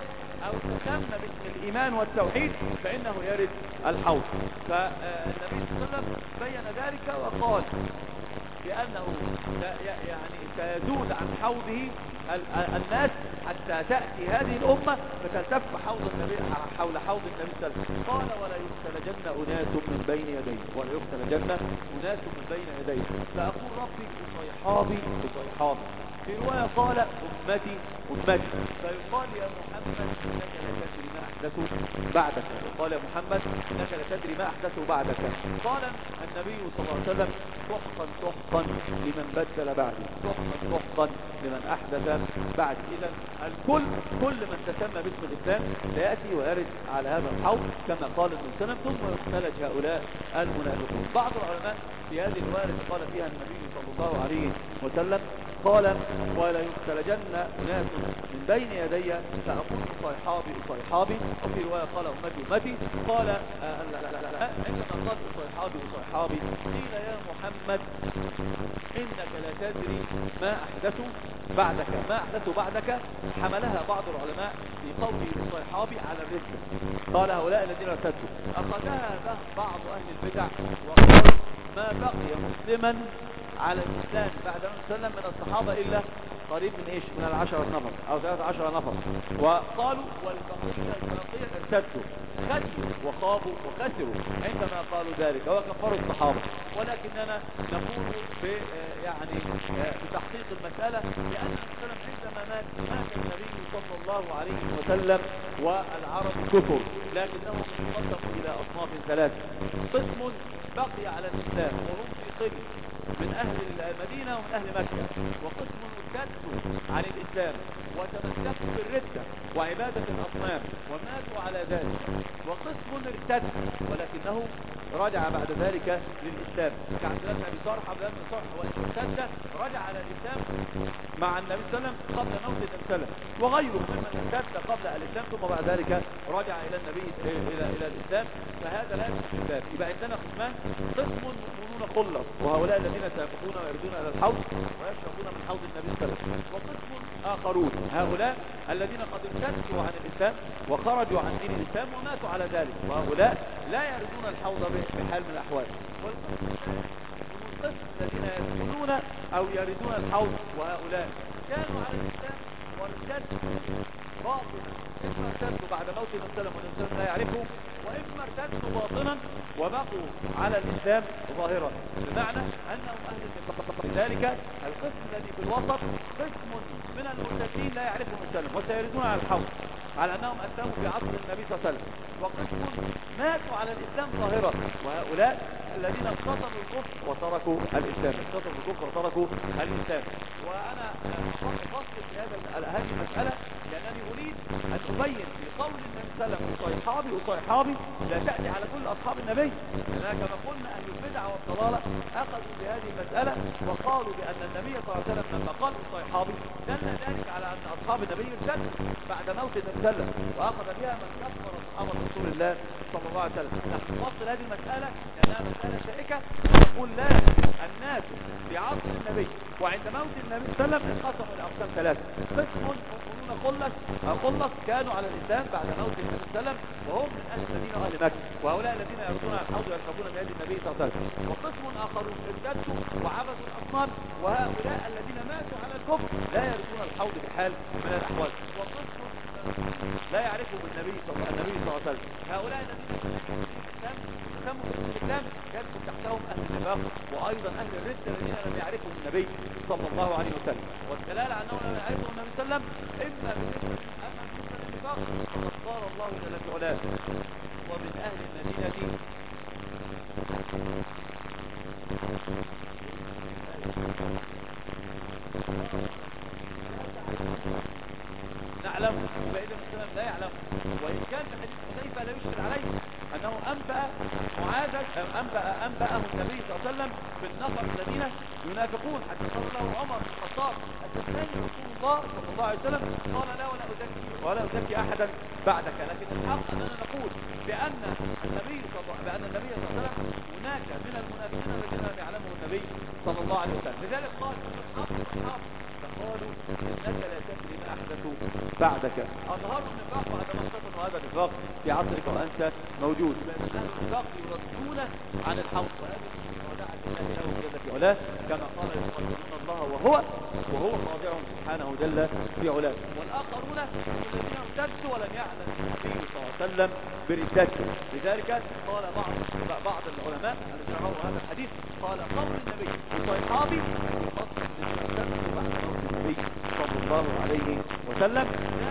أو تسمى باسم الإيمان والتوحيد فإنه يرد الحوض. فالنبي صلى الله عليه وسلم بين ذلك وقال بأنه يعني سيزول عن حوضه الناس حتى تأتي هذه الأمة فتلتف حوض النبي حول حوض النبي صلى الله عليه وسلم. قال ولا يختلجن أناس من بين يديه ولا يختلجن أناس من بين يديه فأقول ربي بصيحابي بصيحابي. في رواية قال أمتي أمتي فيقال يا محمد إنك لا تدري ما أحدثوا بعدك. قال يا محمد إنك لا تدري ما أحدثوا بعدك. قال النبي صلى الله عليه وسلم سحقا سحقا لمن بدل بعدي سحقا سحقا لمن أحدث بعد. إذا الكل كل من تسمى باسم الإسلام سيأتي ويرد على هذا الحوض كما قال النبي صلى الله عليه وسلم ثم يختلج هؤلاء المنافقون. بعض العلماء في هذه الرواية التي قال فيها النبي صلى الله عليه وسلم قال ولا يختلجن أناس من بين يدي فأقول صيحابي صيحابي. وفي رواية قال أمتي أمتي. قال عندما قال صيحابي صيحابي قيل يا محمد إنك لا تدري ما أحدثوا بعدك ما أحدثوا بعدك. حملها بعض العلماء في قوله صيحابي على الرزق. قال هؤلاء الذين ارتدوا. أخذها بعض أهل البدع وقال ما بقي مسلما على الإسلام بعد النبي صلى الله عليه وسلم من الصحابة إلا قريب من إيش من العشرة نفر أو ثلاثة عشر نفر. وقالوا والبقية البقية ارتدوا خسروا وخابوا وخسروا عندما قالوا ذلك وكفروا الصحابة. ولكننا نقول ب يعني بتحقيق المسألة لأن النبي عندما مات مات النبي صلى الله عليه وسلم والعرب كفر لكنهم انقسموا إلى أصناف ثلاثة. قسم بقي على الإسلام وهم في قبل من أهل المدينة ومن أهل مكة. وقسم ارتدوا عن الإسلام وتمسكوا بالردة وعبادة الأصنام وماتوا على ذلك. وقسم ارتد ولكنه رجع بعد ذلك للإسلام كعبد الله بن أبي طلحة. عبد الله بن طلحة وارتد رجع على الإسلام مع النبي صلى الله عليه وسلم قبل موت النبي صلى الله عليه وسلم وغيره ممن ارتد قبل الإسلام ثم بعد ذلك رجع إلى النبي إلى إلى الإسلام. فهذا لا يكون الإسلام. يبقى عندنا قسمان قسم مؤمنون خلص وهؤلاء الذين سيقفون ويردون إلى الحوض ويشربون من حوض النبي صلى الله عليه وسلم. وقسم آخرون هؤلاء الذين قد ارتدوا عن الإسلام وخرجوا عن دين الإسلام وماتوا على ذلك وهؤلاء لا يردون الحوض بحال من الأحوال. والقسم الذين يدخلون أو يردون الحوض وهؤلاء كانوا على الإسلام وارتدوا باطنا إما ارتدوا بعد موت النبي صلى الله عليه وسلم لا يعرفه وإما ارتدوا باطنا وبقوا على الإسلام ظاهرا بمعنى أنهم أهل النفاق. لذلك القسم الذي في الوسط قسم من المرتدين لا يعرفهم السلم وسيردون على الحوض على أنهم أسلموا في عصر النبي صلى الله عليه وسلم. وقسم ماتوا على الإسلام ظاهرا وهؤلاء الذين اقتصروا الكفر وتركوا الإسلام اقتصروا الكفر وتركوا الإسلام. وأنا أفصل في هذا هذه المسألة لأنني أريد أن أبين في قول النبي صلى الله عليه وسلم صيحابي وصيحابي لا تأتي على كل أصحاب النبي. لأننا كما قلنا أهل البدع والضلالة أخذوا بهذه المسألة وقالوا بأن النبي صلى الله عليه وسلم لما قال صيحابي دل ذلك على أن أصحاب النبي ارتدوا بعد موت النبي صلى الله عليه وسلم وأخذ بها من كفر أصحاب رسول الله صلى الله عليه وسلم. نحن نفصل هذه المسألة لأنها مسألة شائكة. نقول لا الناس في عصر النبي وعند موت النبي صلى الله عليه وسلم انقسموا لأقسام ثلاثة. قسم مؤمنون خلص خلص كانوا على الإسلام بعد موت النبي صلى الله عليه وسلم وهم من أهل المدينة وأهل مكة وهؤلاء الذين يردون على الحوض ويركبون بيد النبي صلى الله عليه وسلم. وقسم آخرون ارتدوا وعبدوا الأصنام وهؤلاء الذين ماتوا على الكفر لا يردون الحوض بحال من الأحوال. وقسم لا يعرفهم النبي صلى الله عليه وسلم هؤلاء الذين سموا الإسلام يدخل تحتهم أهل النفاق وأيضا أهل الردة الذين لم يعرفهم النبي صلى الله عليه وسلم. والدلالة على أنه لم يعرفهم النبي صلى الله عليه وسلم إما بالنسبة أما بالنسبة للنفاق فقد قال الله جل في علاه ومن أهل المدينة نعلم فإذا السلام لا يعلم. وإن كان في حديث حذيفة لا يشكل عليه أنه أنبأ معاذ أنبأ أنبأه النبي صلى الله عليه وسلم بالنفر الذين ينافقون حتى قال له عمر بن الخطاب أتسمعني رسول الله صلى الله عليه وسلم قال لا ولا أزكي ولا أزكي أحدا بعدك. لكن الحق أننا نقول بأن النبي صلى بأن النبي صلى الله عليه وسلم هناك من المنافقين الذين لم يعلمه النبي صلى الله عليه وسلم. لذلك قال أصحاب الصحابة قالوا إنك لا تدري ما أحدثوا بعدك. أظهروا النفاق وعندما اصطفوا هذا النفاق في عصرك وأنت موجود، فإن النفاق يردون عن الحوض، وهذه ودعت الله له جل في علاه كما قال يخادعون الله وهو وهو خاضع سبحانه جل في علاه. والآخرون الذين ارتدوا ولم يعلم النبي صلى الله عليه وسلم بردته. لذلك قال بعض بعض العلماء الذين رووا هذا الحديث قال قول النبي لصحابي فصل للمرتد بعد موت النبي صلى الله عليه وسلم.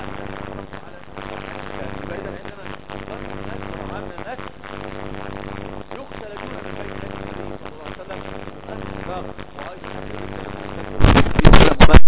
فإذا عندنا الناس وعامل الناس يختلجون من بين النبي صلى الله عليه وسلم أهل النفاق وأيضا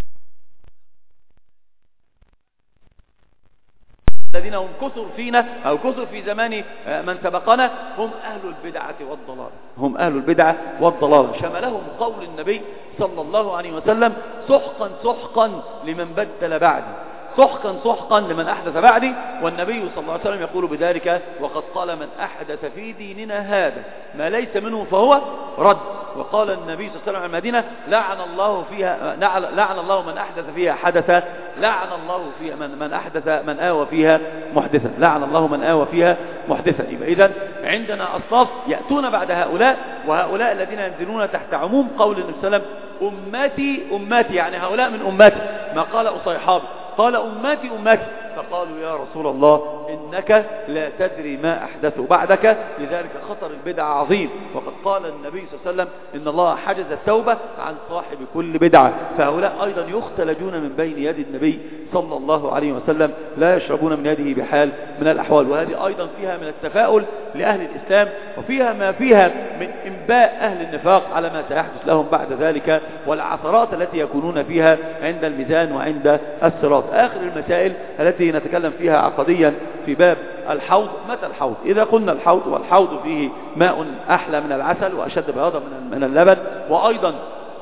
الذين هم كثر فينا أو كثر في زمان من سبقنا هم أهل البدعة والضلال، هم أهل البدعة والضلال. شملهم قول النبي صلى الله عليه وسلم سحقا سحقا لمن بدل بعدي، سحقا سحقا لمن أحدث بعدي. والنبي صلى الله عليه وسلم يقول بذلك وقد قال من أحدث في ديننا هذا ما ليس منه فهو رد. وقال النبي صلى الله عليه وسلم عن المدينة لعن الله فيها لعن الله من أحدث فيها حدثا، لعن الله فيها من, من أحدث من آوى فيها محدثا، لعن الله من آوى فيها محدثا. إذن عندنا أصناف يأتون بعد هؤلاء، وهؤلاء الذين ينزلون تحت عموم قول النبي صلى الله عليه وسلم أمتي أمتي، يعني هؤلاء من أمتي، ما قال أصيحابي قال أمتي أمتي. فقالوا يا رسول الله إنك لا تدري ما أحدثوا بعدك. لذلك خطر البدعة عظيم، وقد قال النبي صلى الله عليه وسلم إن الله حجز التوبة عن صاحب كل بدعة. فهؤلاء أيضا يختلجون من بين يد النبي صلى الله عليه وسلم، لا يشربون من يده بحال من الأحوال. وهذه أيضا فيها من التفاؤل لأهل الإسلام، وفيها ما فيها من إنباء أهل النفاق على ما سيحدث لهم بعد ذلك، والعثرات التي يكونون فيها عند الميزان وعند الصراط. آخر المسائل التي نتكلم فيها عقديا في باب الحوض. متى الحوض؟ إذا قلنا الحوض، والحوض فيه ماء أحلى من العسل وأشد بياضا من اللبن، وأيضا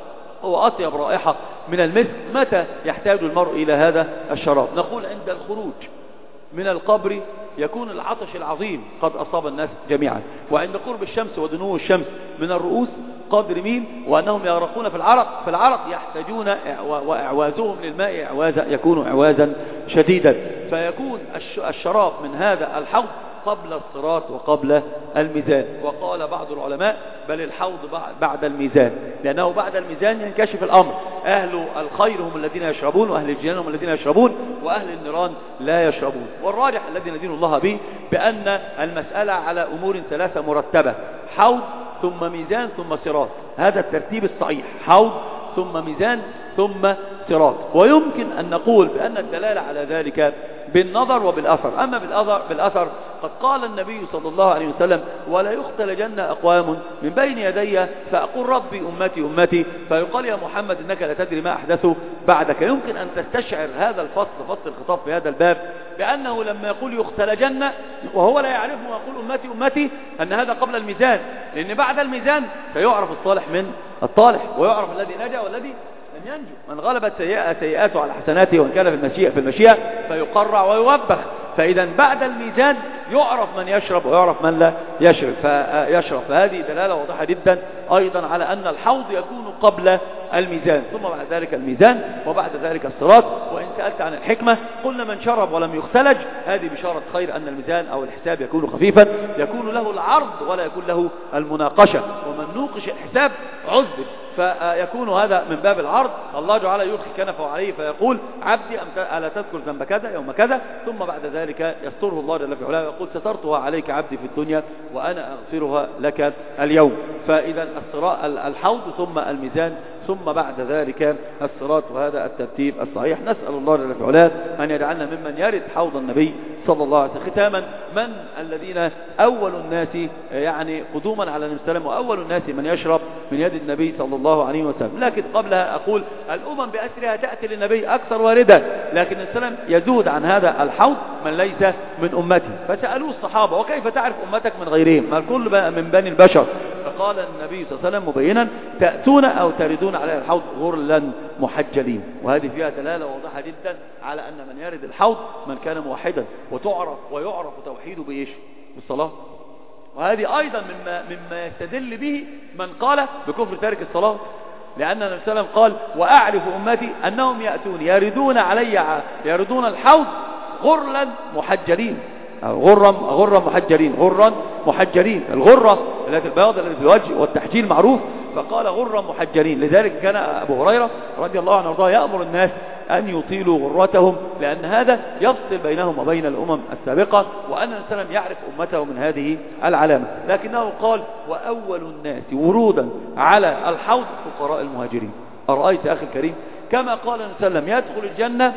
هو أطيب رائحة من المسك. متى يحتاج المرء إلى هذا الشراب؟ نقول عند الخروج من القبر يكون العطش العظيم قد أصاب الناس جميعا، وعند قرب الشمس ودنو الشمس من الرؤوس قدر مين وأنهم يغرقون في العرق، في العرق يحتاجون وإعوازهم للماء إعوازا يكون إعوازا شديدا. فيكون الشراب من هذا الحوض قبل الصراط وقبل الميزان. وقال بعض العلماء بل الحوض بعد الميزان، لأنه بعد الميزان ينكشف الأمر. أهل الخير هم الذين يشربون، وأهل الجنان هم الذين يشربون، وأهل النيران لا يشربون. والراجح الذي ندين الله به بأن المسألة على أمور ثلاثة مرتبة: حوض ثم ميزان ثم صراط. هذا الترتيب الصحيح: حوض ثم ميزان ثم صراط. ويمكن أن نقول بأن الدلالة على ذلك بالنظر وبالأثر. أما بالأثر, بالأثر قد قال النبي صلى الله عليه وسلم ولا يختلجن أقوام من بين يدي فأقول ربي أمتي أمتي، فيقال يا محمد إنك لا تدري ما أحدثوا بعدك. يمكن أن تستشعر هذا الفصل، فصل الخطاب في هذا الباب، بأنه لما يقول يختلجن وهو لا يعرف ويقول أمتي أمتي أن هذا قبل الميزان، لأن بعد الميزان سيعرف الصالح من الطالح، ويعرف الذي نجا والذي لم ينجو. من غلبت سيئة سيئاته على حسناته وإن كان في المشيئة في المشيئة فيقرع ويوبخ. فإذا بعد الميزان يعرف من يشرب ويعرف من لا يشرب فيشرب. فهذه دلالة واضحة جدا أيضا على أن الحوض يكون قبل الميزان، ثم بعد ذلك الميزان، وبعد ذلك الصراط. وإن سألت عن الحكمة قلنا من شرب ولم يختلج، هذه بشارة خير أن الميزان أو الحساب يكون خفيفا، يكون له العرض ولا يكون له المناقشة. ومن نوقش الحساب عذب، فيكون هذا من باب العرض. الله جعل يلقي كنفه عليه فيقول عبدي ألا تذكر ذنب كذا يوم كذا، ثم بعد ذلك يستره الله جل في علاه ويقول سترتها عليك عبدي في الدنيا وأنا أغفرها لك اليوم. فإذا الحوض ثم الميزان ثم بعد ذلك الصراط، وهذا الترتيب الصحيح. نسأل الله جل في علاه أن يجعلنا ممن يرد حوض النبي صلى الله عليه وسلم. ختاما، من الذين أول الناس يعني قدوما على النبي صلى الله عليه وسلم، وأول الناس من يشرب من يد النبي صلى الله عليه وسلم. لكن قبلها أقول الأمم بأسرها تأتي للنبي أكثر واردة، لكن السلام يزود عن هذا الحوض من ليس من أمته. فسألوه الصحابة وكيف تعرف أمتك من غيرهم؟ ما الكل من بني البشر. فقال النبي صلى الله عليه وسلم مبينا تأتون أو تردون على الحوض غرلا محجلين. وهذه فيها دلالة واضحة جدا على أن من يرد الحوض من كان موحدا، وتعرف ويعرف توحيده بإيش؟ بالصلاة. وهذه أيضا مما, مما يستدل به من قال بكفر تارك الصلاة، لأن النبي صلى الله عليه وسلم قال وأعرف أمتي أنهم يأتون يردون علي يردون الحوض غرلا محجلين، غرا غرا محجلين غرا محجلين الغرة التي البياض التي في الوجه والتحجيل معروف، فقال غرا محجلين. لذلك كان أبو هريرة رضي الله عنه وارضاه يأمر الناس أن يطيلوا غرتهم، لأن هذا يفصل بينهم وبين الأمم السابقة، وأن النبي صلى الله عليه وسلم يعرف أمته من هذه العلامة. لكنه قال وأول الناس ورودا على الحوض فقراء المهاجرين. أرأيت أخي الكريم كما قال النبي صلى الله عليه وسلم يدخل الجنة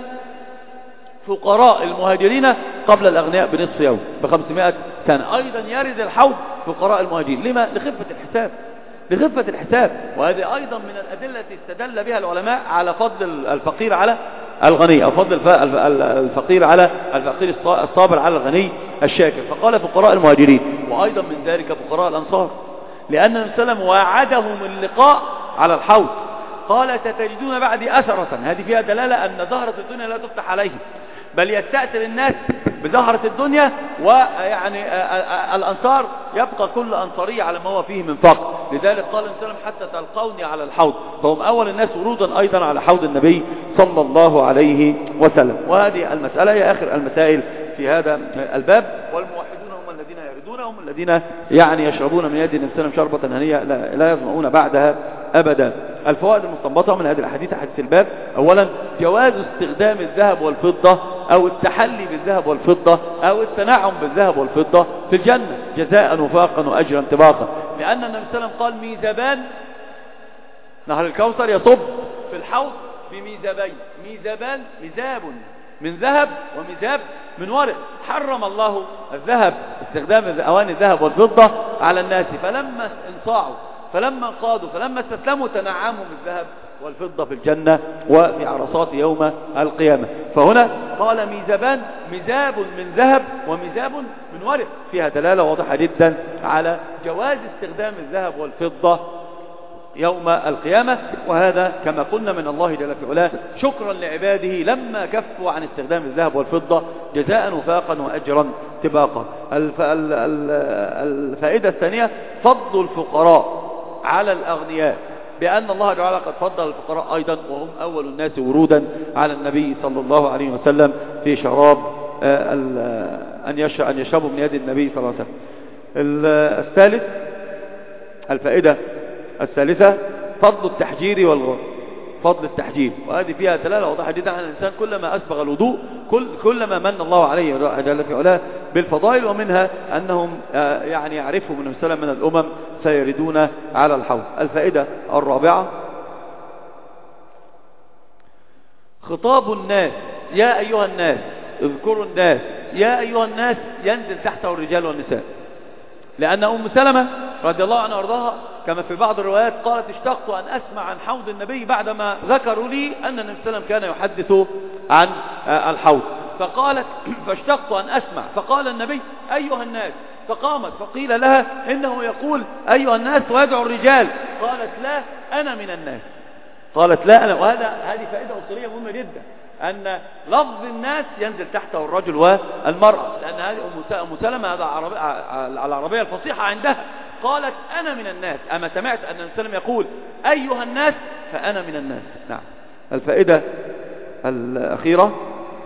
فقراء المهاجرين قبل الأغنياء بنصف يوم بخمسمائة سنة، أيضا يرد الحوض فقراء المهاجرين. لما؟ لخفة الحساب، لخفة الحساب. وهذه أيضا من الأدلة التي استدل بها العلماء على فضل الفقير على الغني، أو فضل الفقير على الفقير الصابر على الغني الشاكر. فقال فقراء المهاجرين، وأيضا من ذلك فقراء الأنصار، لأن النبي صلى الله عليه وسلم وعدهم اللقاء على الحوض. قال ستجدون بعدي أثرة، هذه فيها دلالة أن زهرة الدنيا لا تفتح عليهم، بل يستأثر الناس بزهرة الدنيا، ويعني الأنصار يبقى كل أنصاري على ما هو فيه من فقر. لذلك قال النبي صلى الله عليه وسلم حتى تلقوني على الحوض، فهم أول الناس ورودا أيضا على حوض النبي صلى الله عليه وسلم. وهذه المسألة هي آخر المسائل في هذا الباب. والموحدون هم الذين يردون، هم الذين يعني يشربون من يد النبي صلى الله عليه وسلم شربة هنية لا يظمؤون بعدها أبدا. الفوائد المستنبطة من هذه الحديث حديث الباب: أولا جواز استخدام الذهب والفضة أو التحلي بالذهب والفضة أو التنعم بالذهب والفضة في الجنة جزاء وفاقا وأجرا طباقا، لأن النبي صلى الله عليه وسلم قال ميزابان نهر الكوثر يصب في الحوض بميزابين، ميزابان ميزاب من ذهب وميزاب من ورق. حرم الله الذهب استخدام أواني الذهب والفضة على الناس، فلما انصاعوا فلما انقادوا فلما استسلموا تنعموا بالذهب والفضة في الجنة وفي عرصات يوم القيامة. فهنا قال ميزابان، ميزاب من ذهب وميزاب من ورق، فيها دلالة واضحة جدا على جواز استخدام الذهب والفضة يوم القيامة. وهذا كما قلنا من الله جل في علاه شكرا لعباده لما كفوا عن استخدام الذهب والفضة جزاء وفاقا وأجرا طباقا. الف... الفائدة الثانية فضل الفقراء على الأغنياء، بأن الله تعالى قد فضل الفقراء أيضا، وهم أول الناس ورودا على النبي صلى الله عليه وسلم في شراب أن يشربوا من يد النبي صلى الله عليه وسلم. الثالث الفائدة الثالثة فضل التحجير والغر، فضل التحجير، وهذه فيها دلالة واضحة جدا على الإنسان كلما أسبغ الوضوء كل كلما من الله عليه جل في علاه بالفضائل، ومنها أنهم يعني يعرفهم من سلم من الأمم سيردون على الحوض. الفائدة الرابعة خطاب الناس، يا أيها الناس، اذكروا الناس، يا أيها الناس ينزل تحته الرجال والنساء، لأن أم سلمة رضي الله عنها وارضاها كما في بعض الروايات قالت اشتقت أن أسمع عن حوض النبي بعدما ذكروا لي أن النبي صلى الله عليه وسلم كان يحدث عن الحوض، فقالت فاشتقت أن أسمع، فقال النبي أيها الناس، فقامت فقيل لها إنه يقول أيها الناس ويدعو الرجال، قالت لا أنا من الناس، قالت لا أنا. وهذا هذه فائدة أصولية مهمة جدا، أن لفظ الناس ينزل تحته الرجل والمرأة، لأن هذه أم سلمة هذا العربية الفصيحة عندها، قالت أنا من الناس، أما سمعت أن النبي صلى الله عليه وسلم يقول أيها الناس فأنا من الناس. نعم. الفائدة الأخيرة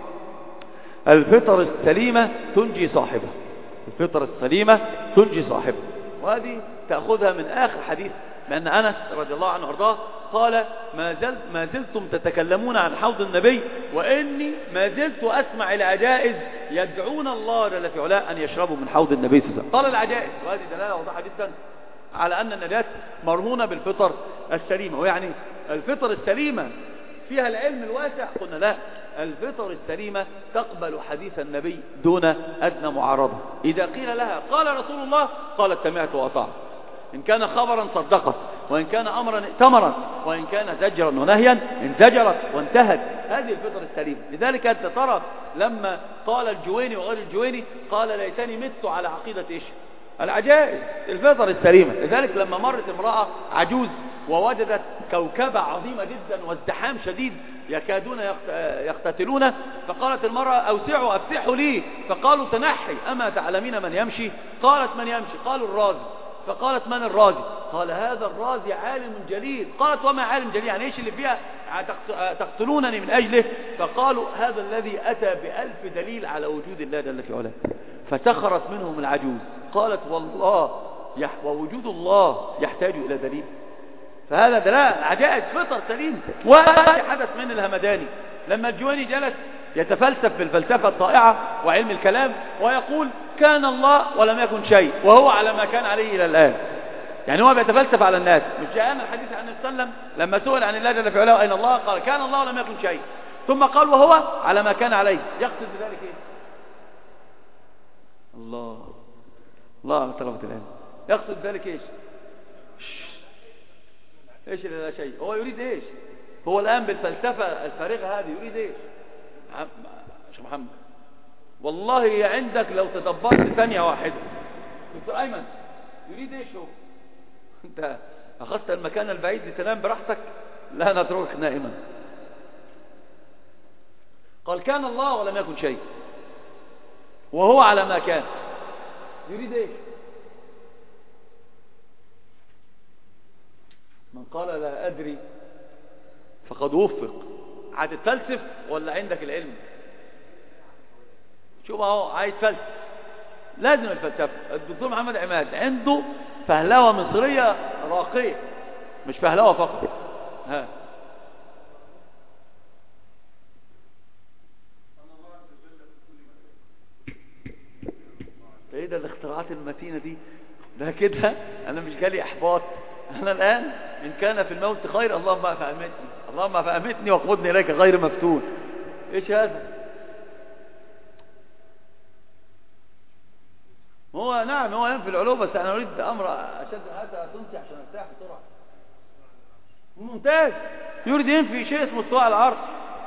الفطر السليمة تنجي صاحبه، الفطر السليمة تنجي صاحبه، وهذه تأخذها من آخر حديث، لأن أنس رضي الله عنه وارضاه قال ما زلت ما زلتم تتكلمون عن حوض النبي وإني ما زلت أسمع العجائز يدعون الله جل في علاه أن يشربوا من حوض النبي صلى الله عليه وسلم. قال العجائز، وهذه دلالة واضحة جدا على أن النجاة مرهونة بالفطر السليمة، ويعني الفطر السليمة فيها العلم الواسع. قلنا لا، الفطر السليمة تقبل حديث النبي دون أدنى معارضة. إذا قيل لها قال رسول الله قالت سمعت وأطعت، إن كان خبرا صدقت، وإن كان أمرا ائتمرت، وإن كان زجرا ونهيا انزجرت وانتهت. هذه الفطر السليمة. لذلك أنت ترى لما قال الجويني وغير الجويني قال ليتني مت على عقيدة إيش؟ العجائز، الفطر السليمة. لذلك لما مرت امرأة عجوز ووجدت كوكبة عظيمة جدا وازدحام شديد يكادون يقتتلون، فقالت المرأة أوسعوا أفتحوا لي، فقالوا تنحي أما تعلمين من يمشي؟ قالت من يمشي؟ قالوا الرازي، فقالت من الرازي؟ قال هذا الرازي عالم جليل. قالت وما عالم جليل يعني ايش اللي فيها تقتلونني من اجله؟ فقالوا هذا الذي اتى بألف دليل على وجود الله جل في علاه. فسخرت منهم العجوز قالت والله ووجود الله يحتاج الى دليل؟ فهذا دلالة عجائز فطر سليم. وهذا حدث من الهمداني لما الجويني جلس يتفلسف في الفلسفة الطائعة وعلم الكلام ويقول كان الله ولم يكن شيء وهو على ما كان عليه إلى الآن. يعني هو بيتفلسف على الناس. مش جاءنا الحديث عن النبي صلى الله عليه وسلم لما سئل عن الله جل في علاه أين الله قال كان الله ولم يكن شيء، ثم قال وهو على ما كان عليه. يقصد بذلك ايه؟ الله الله على طلبة العلم. يقصد بذلك ايش؟ ايش اللي لا شيء؟ هو يريد ايش؟ هو الآن بالفلسفة الفارغة هذه يريد ايش؟ شيخ محمد والله هي عندك لو تدبرت ثانية واحدة. دكتور أيمن يريد ايش هو؟ انت أخذت المكان البعيد لتنام براحتك؟ لا نتركك نائما. قال كان الله ولم يكن شيء وهو على ما كان. يريد ايش؟ من قال لا أدري فقد وفق. هتتفلسف ولا عندك العلم؟ شوف اهو عايز فلسف لازم الفلسفه. الدكتور محمد عماد عنده فهلوه مصريه راقيه مش فهلوه فقط. ها ايه ده الاختراعات المتينه دي؟ ده كده انا مش جالي احباط. انا الان ان كان في الموت خير اللهم فأمتني اللهم فأمتني وقودني اليك غير مفتون. ايش هذا؟ هو نعم هو ينفي العلوم بس انا اريد امر اشد هذا تنسي عشان ارتاح بسرعه. ممتاز. يريد ينفي شيء اسمه استواء على العرش.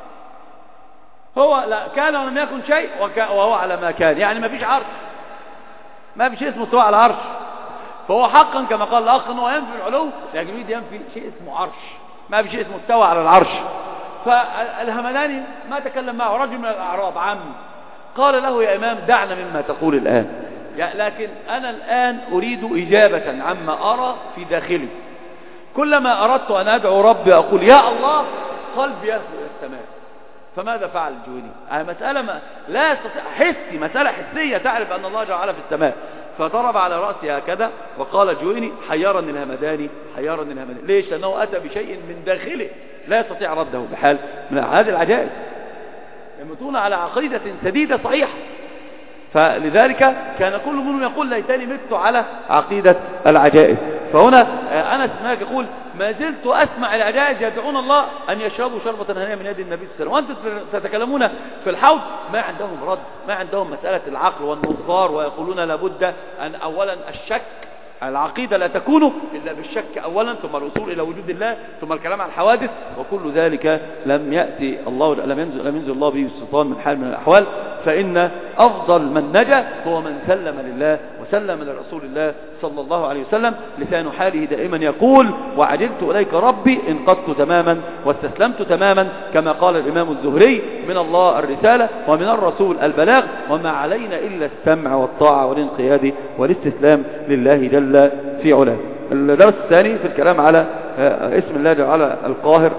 هو لا كان ولم يكن شيء وهو على ما كان. يعني ما فيش عرش ما فيش شيء اسمه استواء على العرش. فهو حقا كما قال الاخ انه ينفي العلو لكن يريد ينفي شيء اسمه عرش. ما في شيء اسمه استوى على العرش. فالهمداني ما تكلم معه رجل من الاعراب عم قال له يا امام دعنا مما تقول الان لكن انا الان اريد اجابة عما ارى في داخلي. كلما اردت ان ادعو ربي اقول يا الله قلبي يهوى الى السماء. فماذا فعل الجويني؟ مسألة ما لا يستطيع حسي مسألة حسية تعرف ان الله جل وعلا في السماء. فضرب على رأسه هكذا وقال الجويني حيرني الهمداني حيرني الهمداني. ليش؟ لأنه أتى بشيء من داخله لا يستطيع رده بحال من هذه العجائز. يموتون على عقيدة سديدة صحيحة. فلذلك كان كل منهم يقول ليتني مت على عقيدة العجائز. فهنا أنس مالك يقول ما زلت أسمع العجائز يدعون الله أن يشربوا شربة هنية من يد النبي صلى الله عليه وسلم. وأنتم تتكلمون في الحوض ما عندهم رد ما عندهم مسألة العقل والنظار ويقولون لابد أن أولا الشك. العقيدة لا تكون إلا بالشك أولا ثم الوصول إلى وجود الله ثم الكلام عن الحوادث وكل ذلك لم يأتي الله لم ينزل, لم ينزل الله به السلطان من حال من الأحوال. فإن أفضل من نجا هو من سلم لله وسلم لرسول الله صلى الله عليه وسلم. لسان حاله دائما يقول وعجلت إليك ربي انقضت تماما واستسلمت تماما كما قال الإمام الزهري من الله الرسالة ومن الرسول البلاغ وما علينا إلا السمع والطاعة والانقياد والاستسلام لله جل في علاه. الدرس الثاني في الكلام على اسم الله جل وعلا القاهر